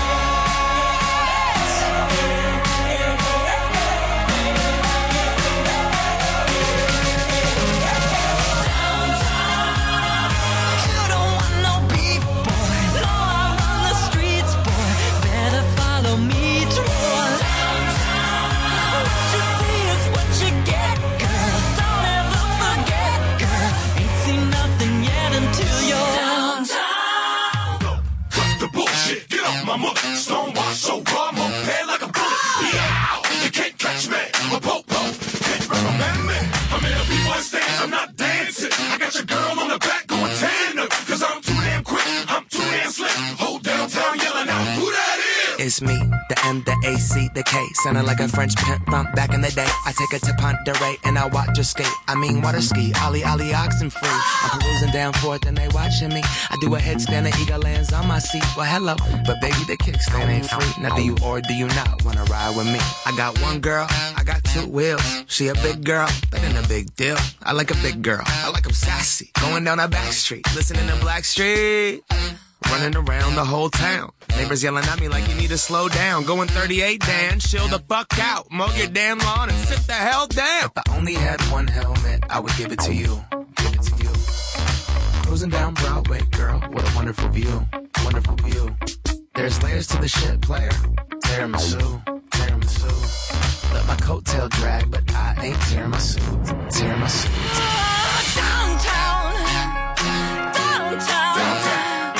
You don't want no beef, boy. No, I run the streets, boy. Better follow me toward what you see is what you get, girl. Don't ever forget, girl. Ain't seen nothing yet until you're downtown. Cut the bullshit, get off my mother. Stonewash so raw, moped like a bullet. Yow, you can't catch me. I'm a popo, can't recommend me. I'm in a B-boy stance, I'm not dancing. I got your girl on the back going tandem. Cause I'm too damn quick, I'm too damn slick. Whole downtown yelling out, who that is? It's me, the M, the A, C, the K. Sounding like a French pimp from back in the day. I take her to Ponderay and I watch her skate. I mean water ski, ollie, oxen free. I'm perusing down 4th and they watching me. I do a headstand, the eagle lands on my seat. Well, hello, but baby, the kickstand ain't free. Now do you or do you not wanna ride with me? I got one girl, I got 2 wheels. She a big girl, that ain't a big deal. I like a big girl, I like 'em sassy. Going down a back street, listening to Blackstreet. Running around the whole town. Neighbors yelling at me like you need to slow down. Going 38, Dan, chill the fuck out. Mow your damn lawn and sit the hell down. If I only had one helmet, I would give it to you. Give it to you. Cruising down Broadway, girl, what a wonderful view. Wonderful view. There's layers to the shit, player. Tiramisu, tiramisu. Let my coattail drag, but I ain't tiramisu. Tiramisu. Downtown. Downtown. Downtown.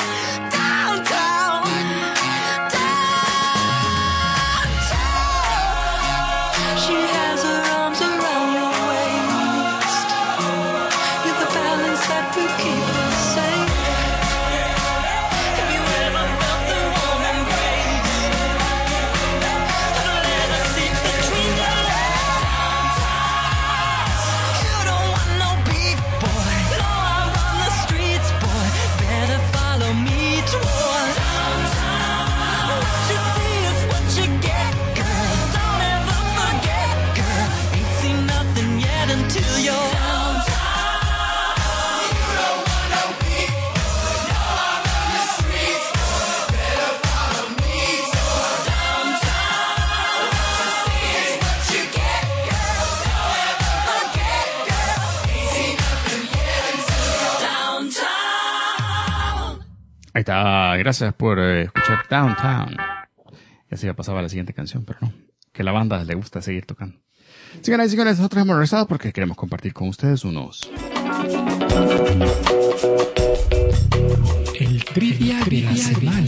She has her arms around your waist. You're the balance that will keep her safe. Have you ever felt the warm embrace of a leather seat between your legs? You don't want no beef, boy. No, I run the streets, boy. Better follow me toward what you see is what you get, girl. Don't ever forget, girl. Ain't seen nothing yet until you're downtown. You don't want no beef, no, I run the streets, better follow me toward downtown. What you see is what you get, girl. Don't ever forget, girl. Ain't seen nothing yet until you're downtown. Ahí está, gracias por escuchar Downtown. Ya se ya pasaba la siguiente canción, pero no. Que la banda le gusta seguir tocando. Señoras y señores, nosotros hemos regresado porque queremos compartir con ustedes unos... El trivia de la semana.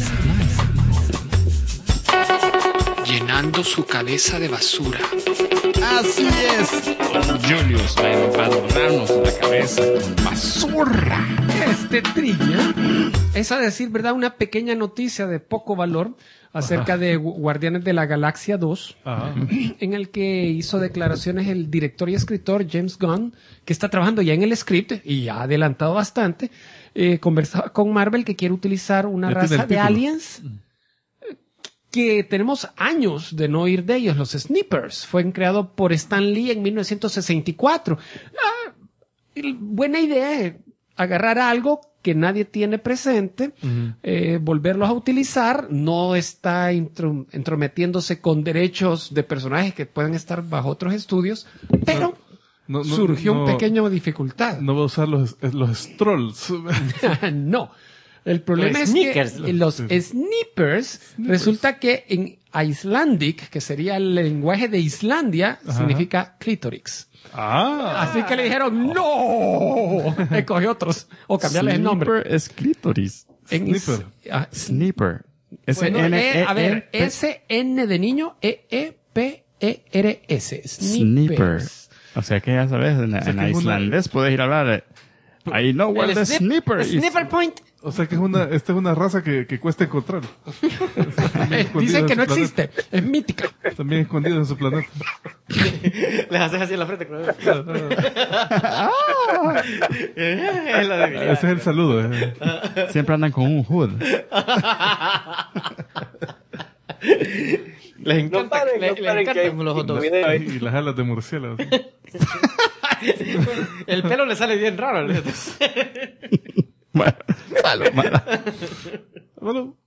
Llenando su cabeza de basura. Así es. Julius va a adornarnos la cabeza con basura. Este trivia es, a decir verdad, una pequeña noticia de poco valor acerca de Guardianes de la Galaxia 2, en el que hizo declaraciones el director y escritor James Gunn, que está trabajando ya en el script y ya ha adelantado bastante. Conversaba con Marvel que quiere utilizar una raza de aliens que tenemos años de no oír de ellos, los Snippers. Fueron creados por Stan Lee en 1964. Buena idea agarrar algo que nadie tiene presente, volverlos a utilizar, no está entrometiéndose con derechos de personajes que pueden estar bajo otros estudios, pero surgió un pequeño dificultad. No va a usar los trolls. No. El problema es que los snippers, resulta que en Icelandic, que sería el lenguaje de Islandia, significa clítoris. Así que le dijeron, ¡no! Escoge otros. O cambiarles el nombre. Snipper es clítoris. Snipper. S-N de niño, E-E-P-E-R-S. Snipper. O sea que ya sabes, en islandés puedes ir a hablar. I know where the snipper is. Snipper point. O sea que esta es una raza que cuesta encontrar. Dicen que no existe. Es mítica. También escondido en su planeta. Les haces así en la frente. Ese es el saludo. Siempre andan con un hood. Les encanta, les encantan los hot dogs. Y las alas de murciélago. El pelo le sale bien raro. Bueno, malo. Bueno.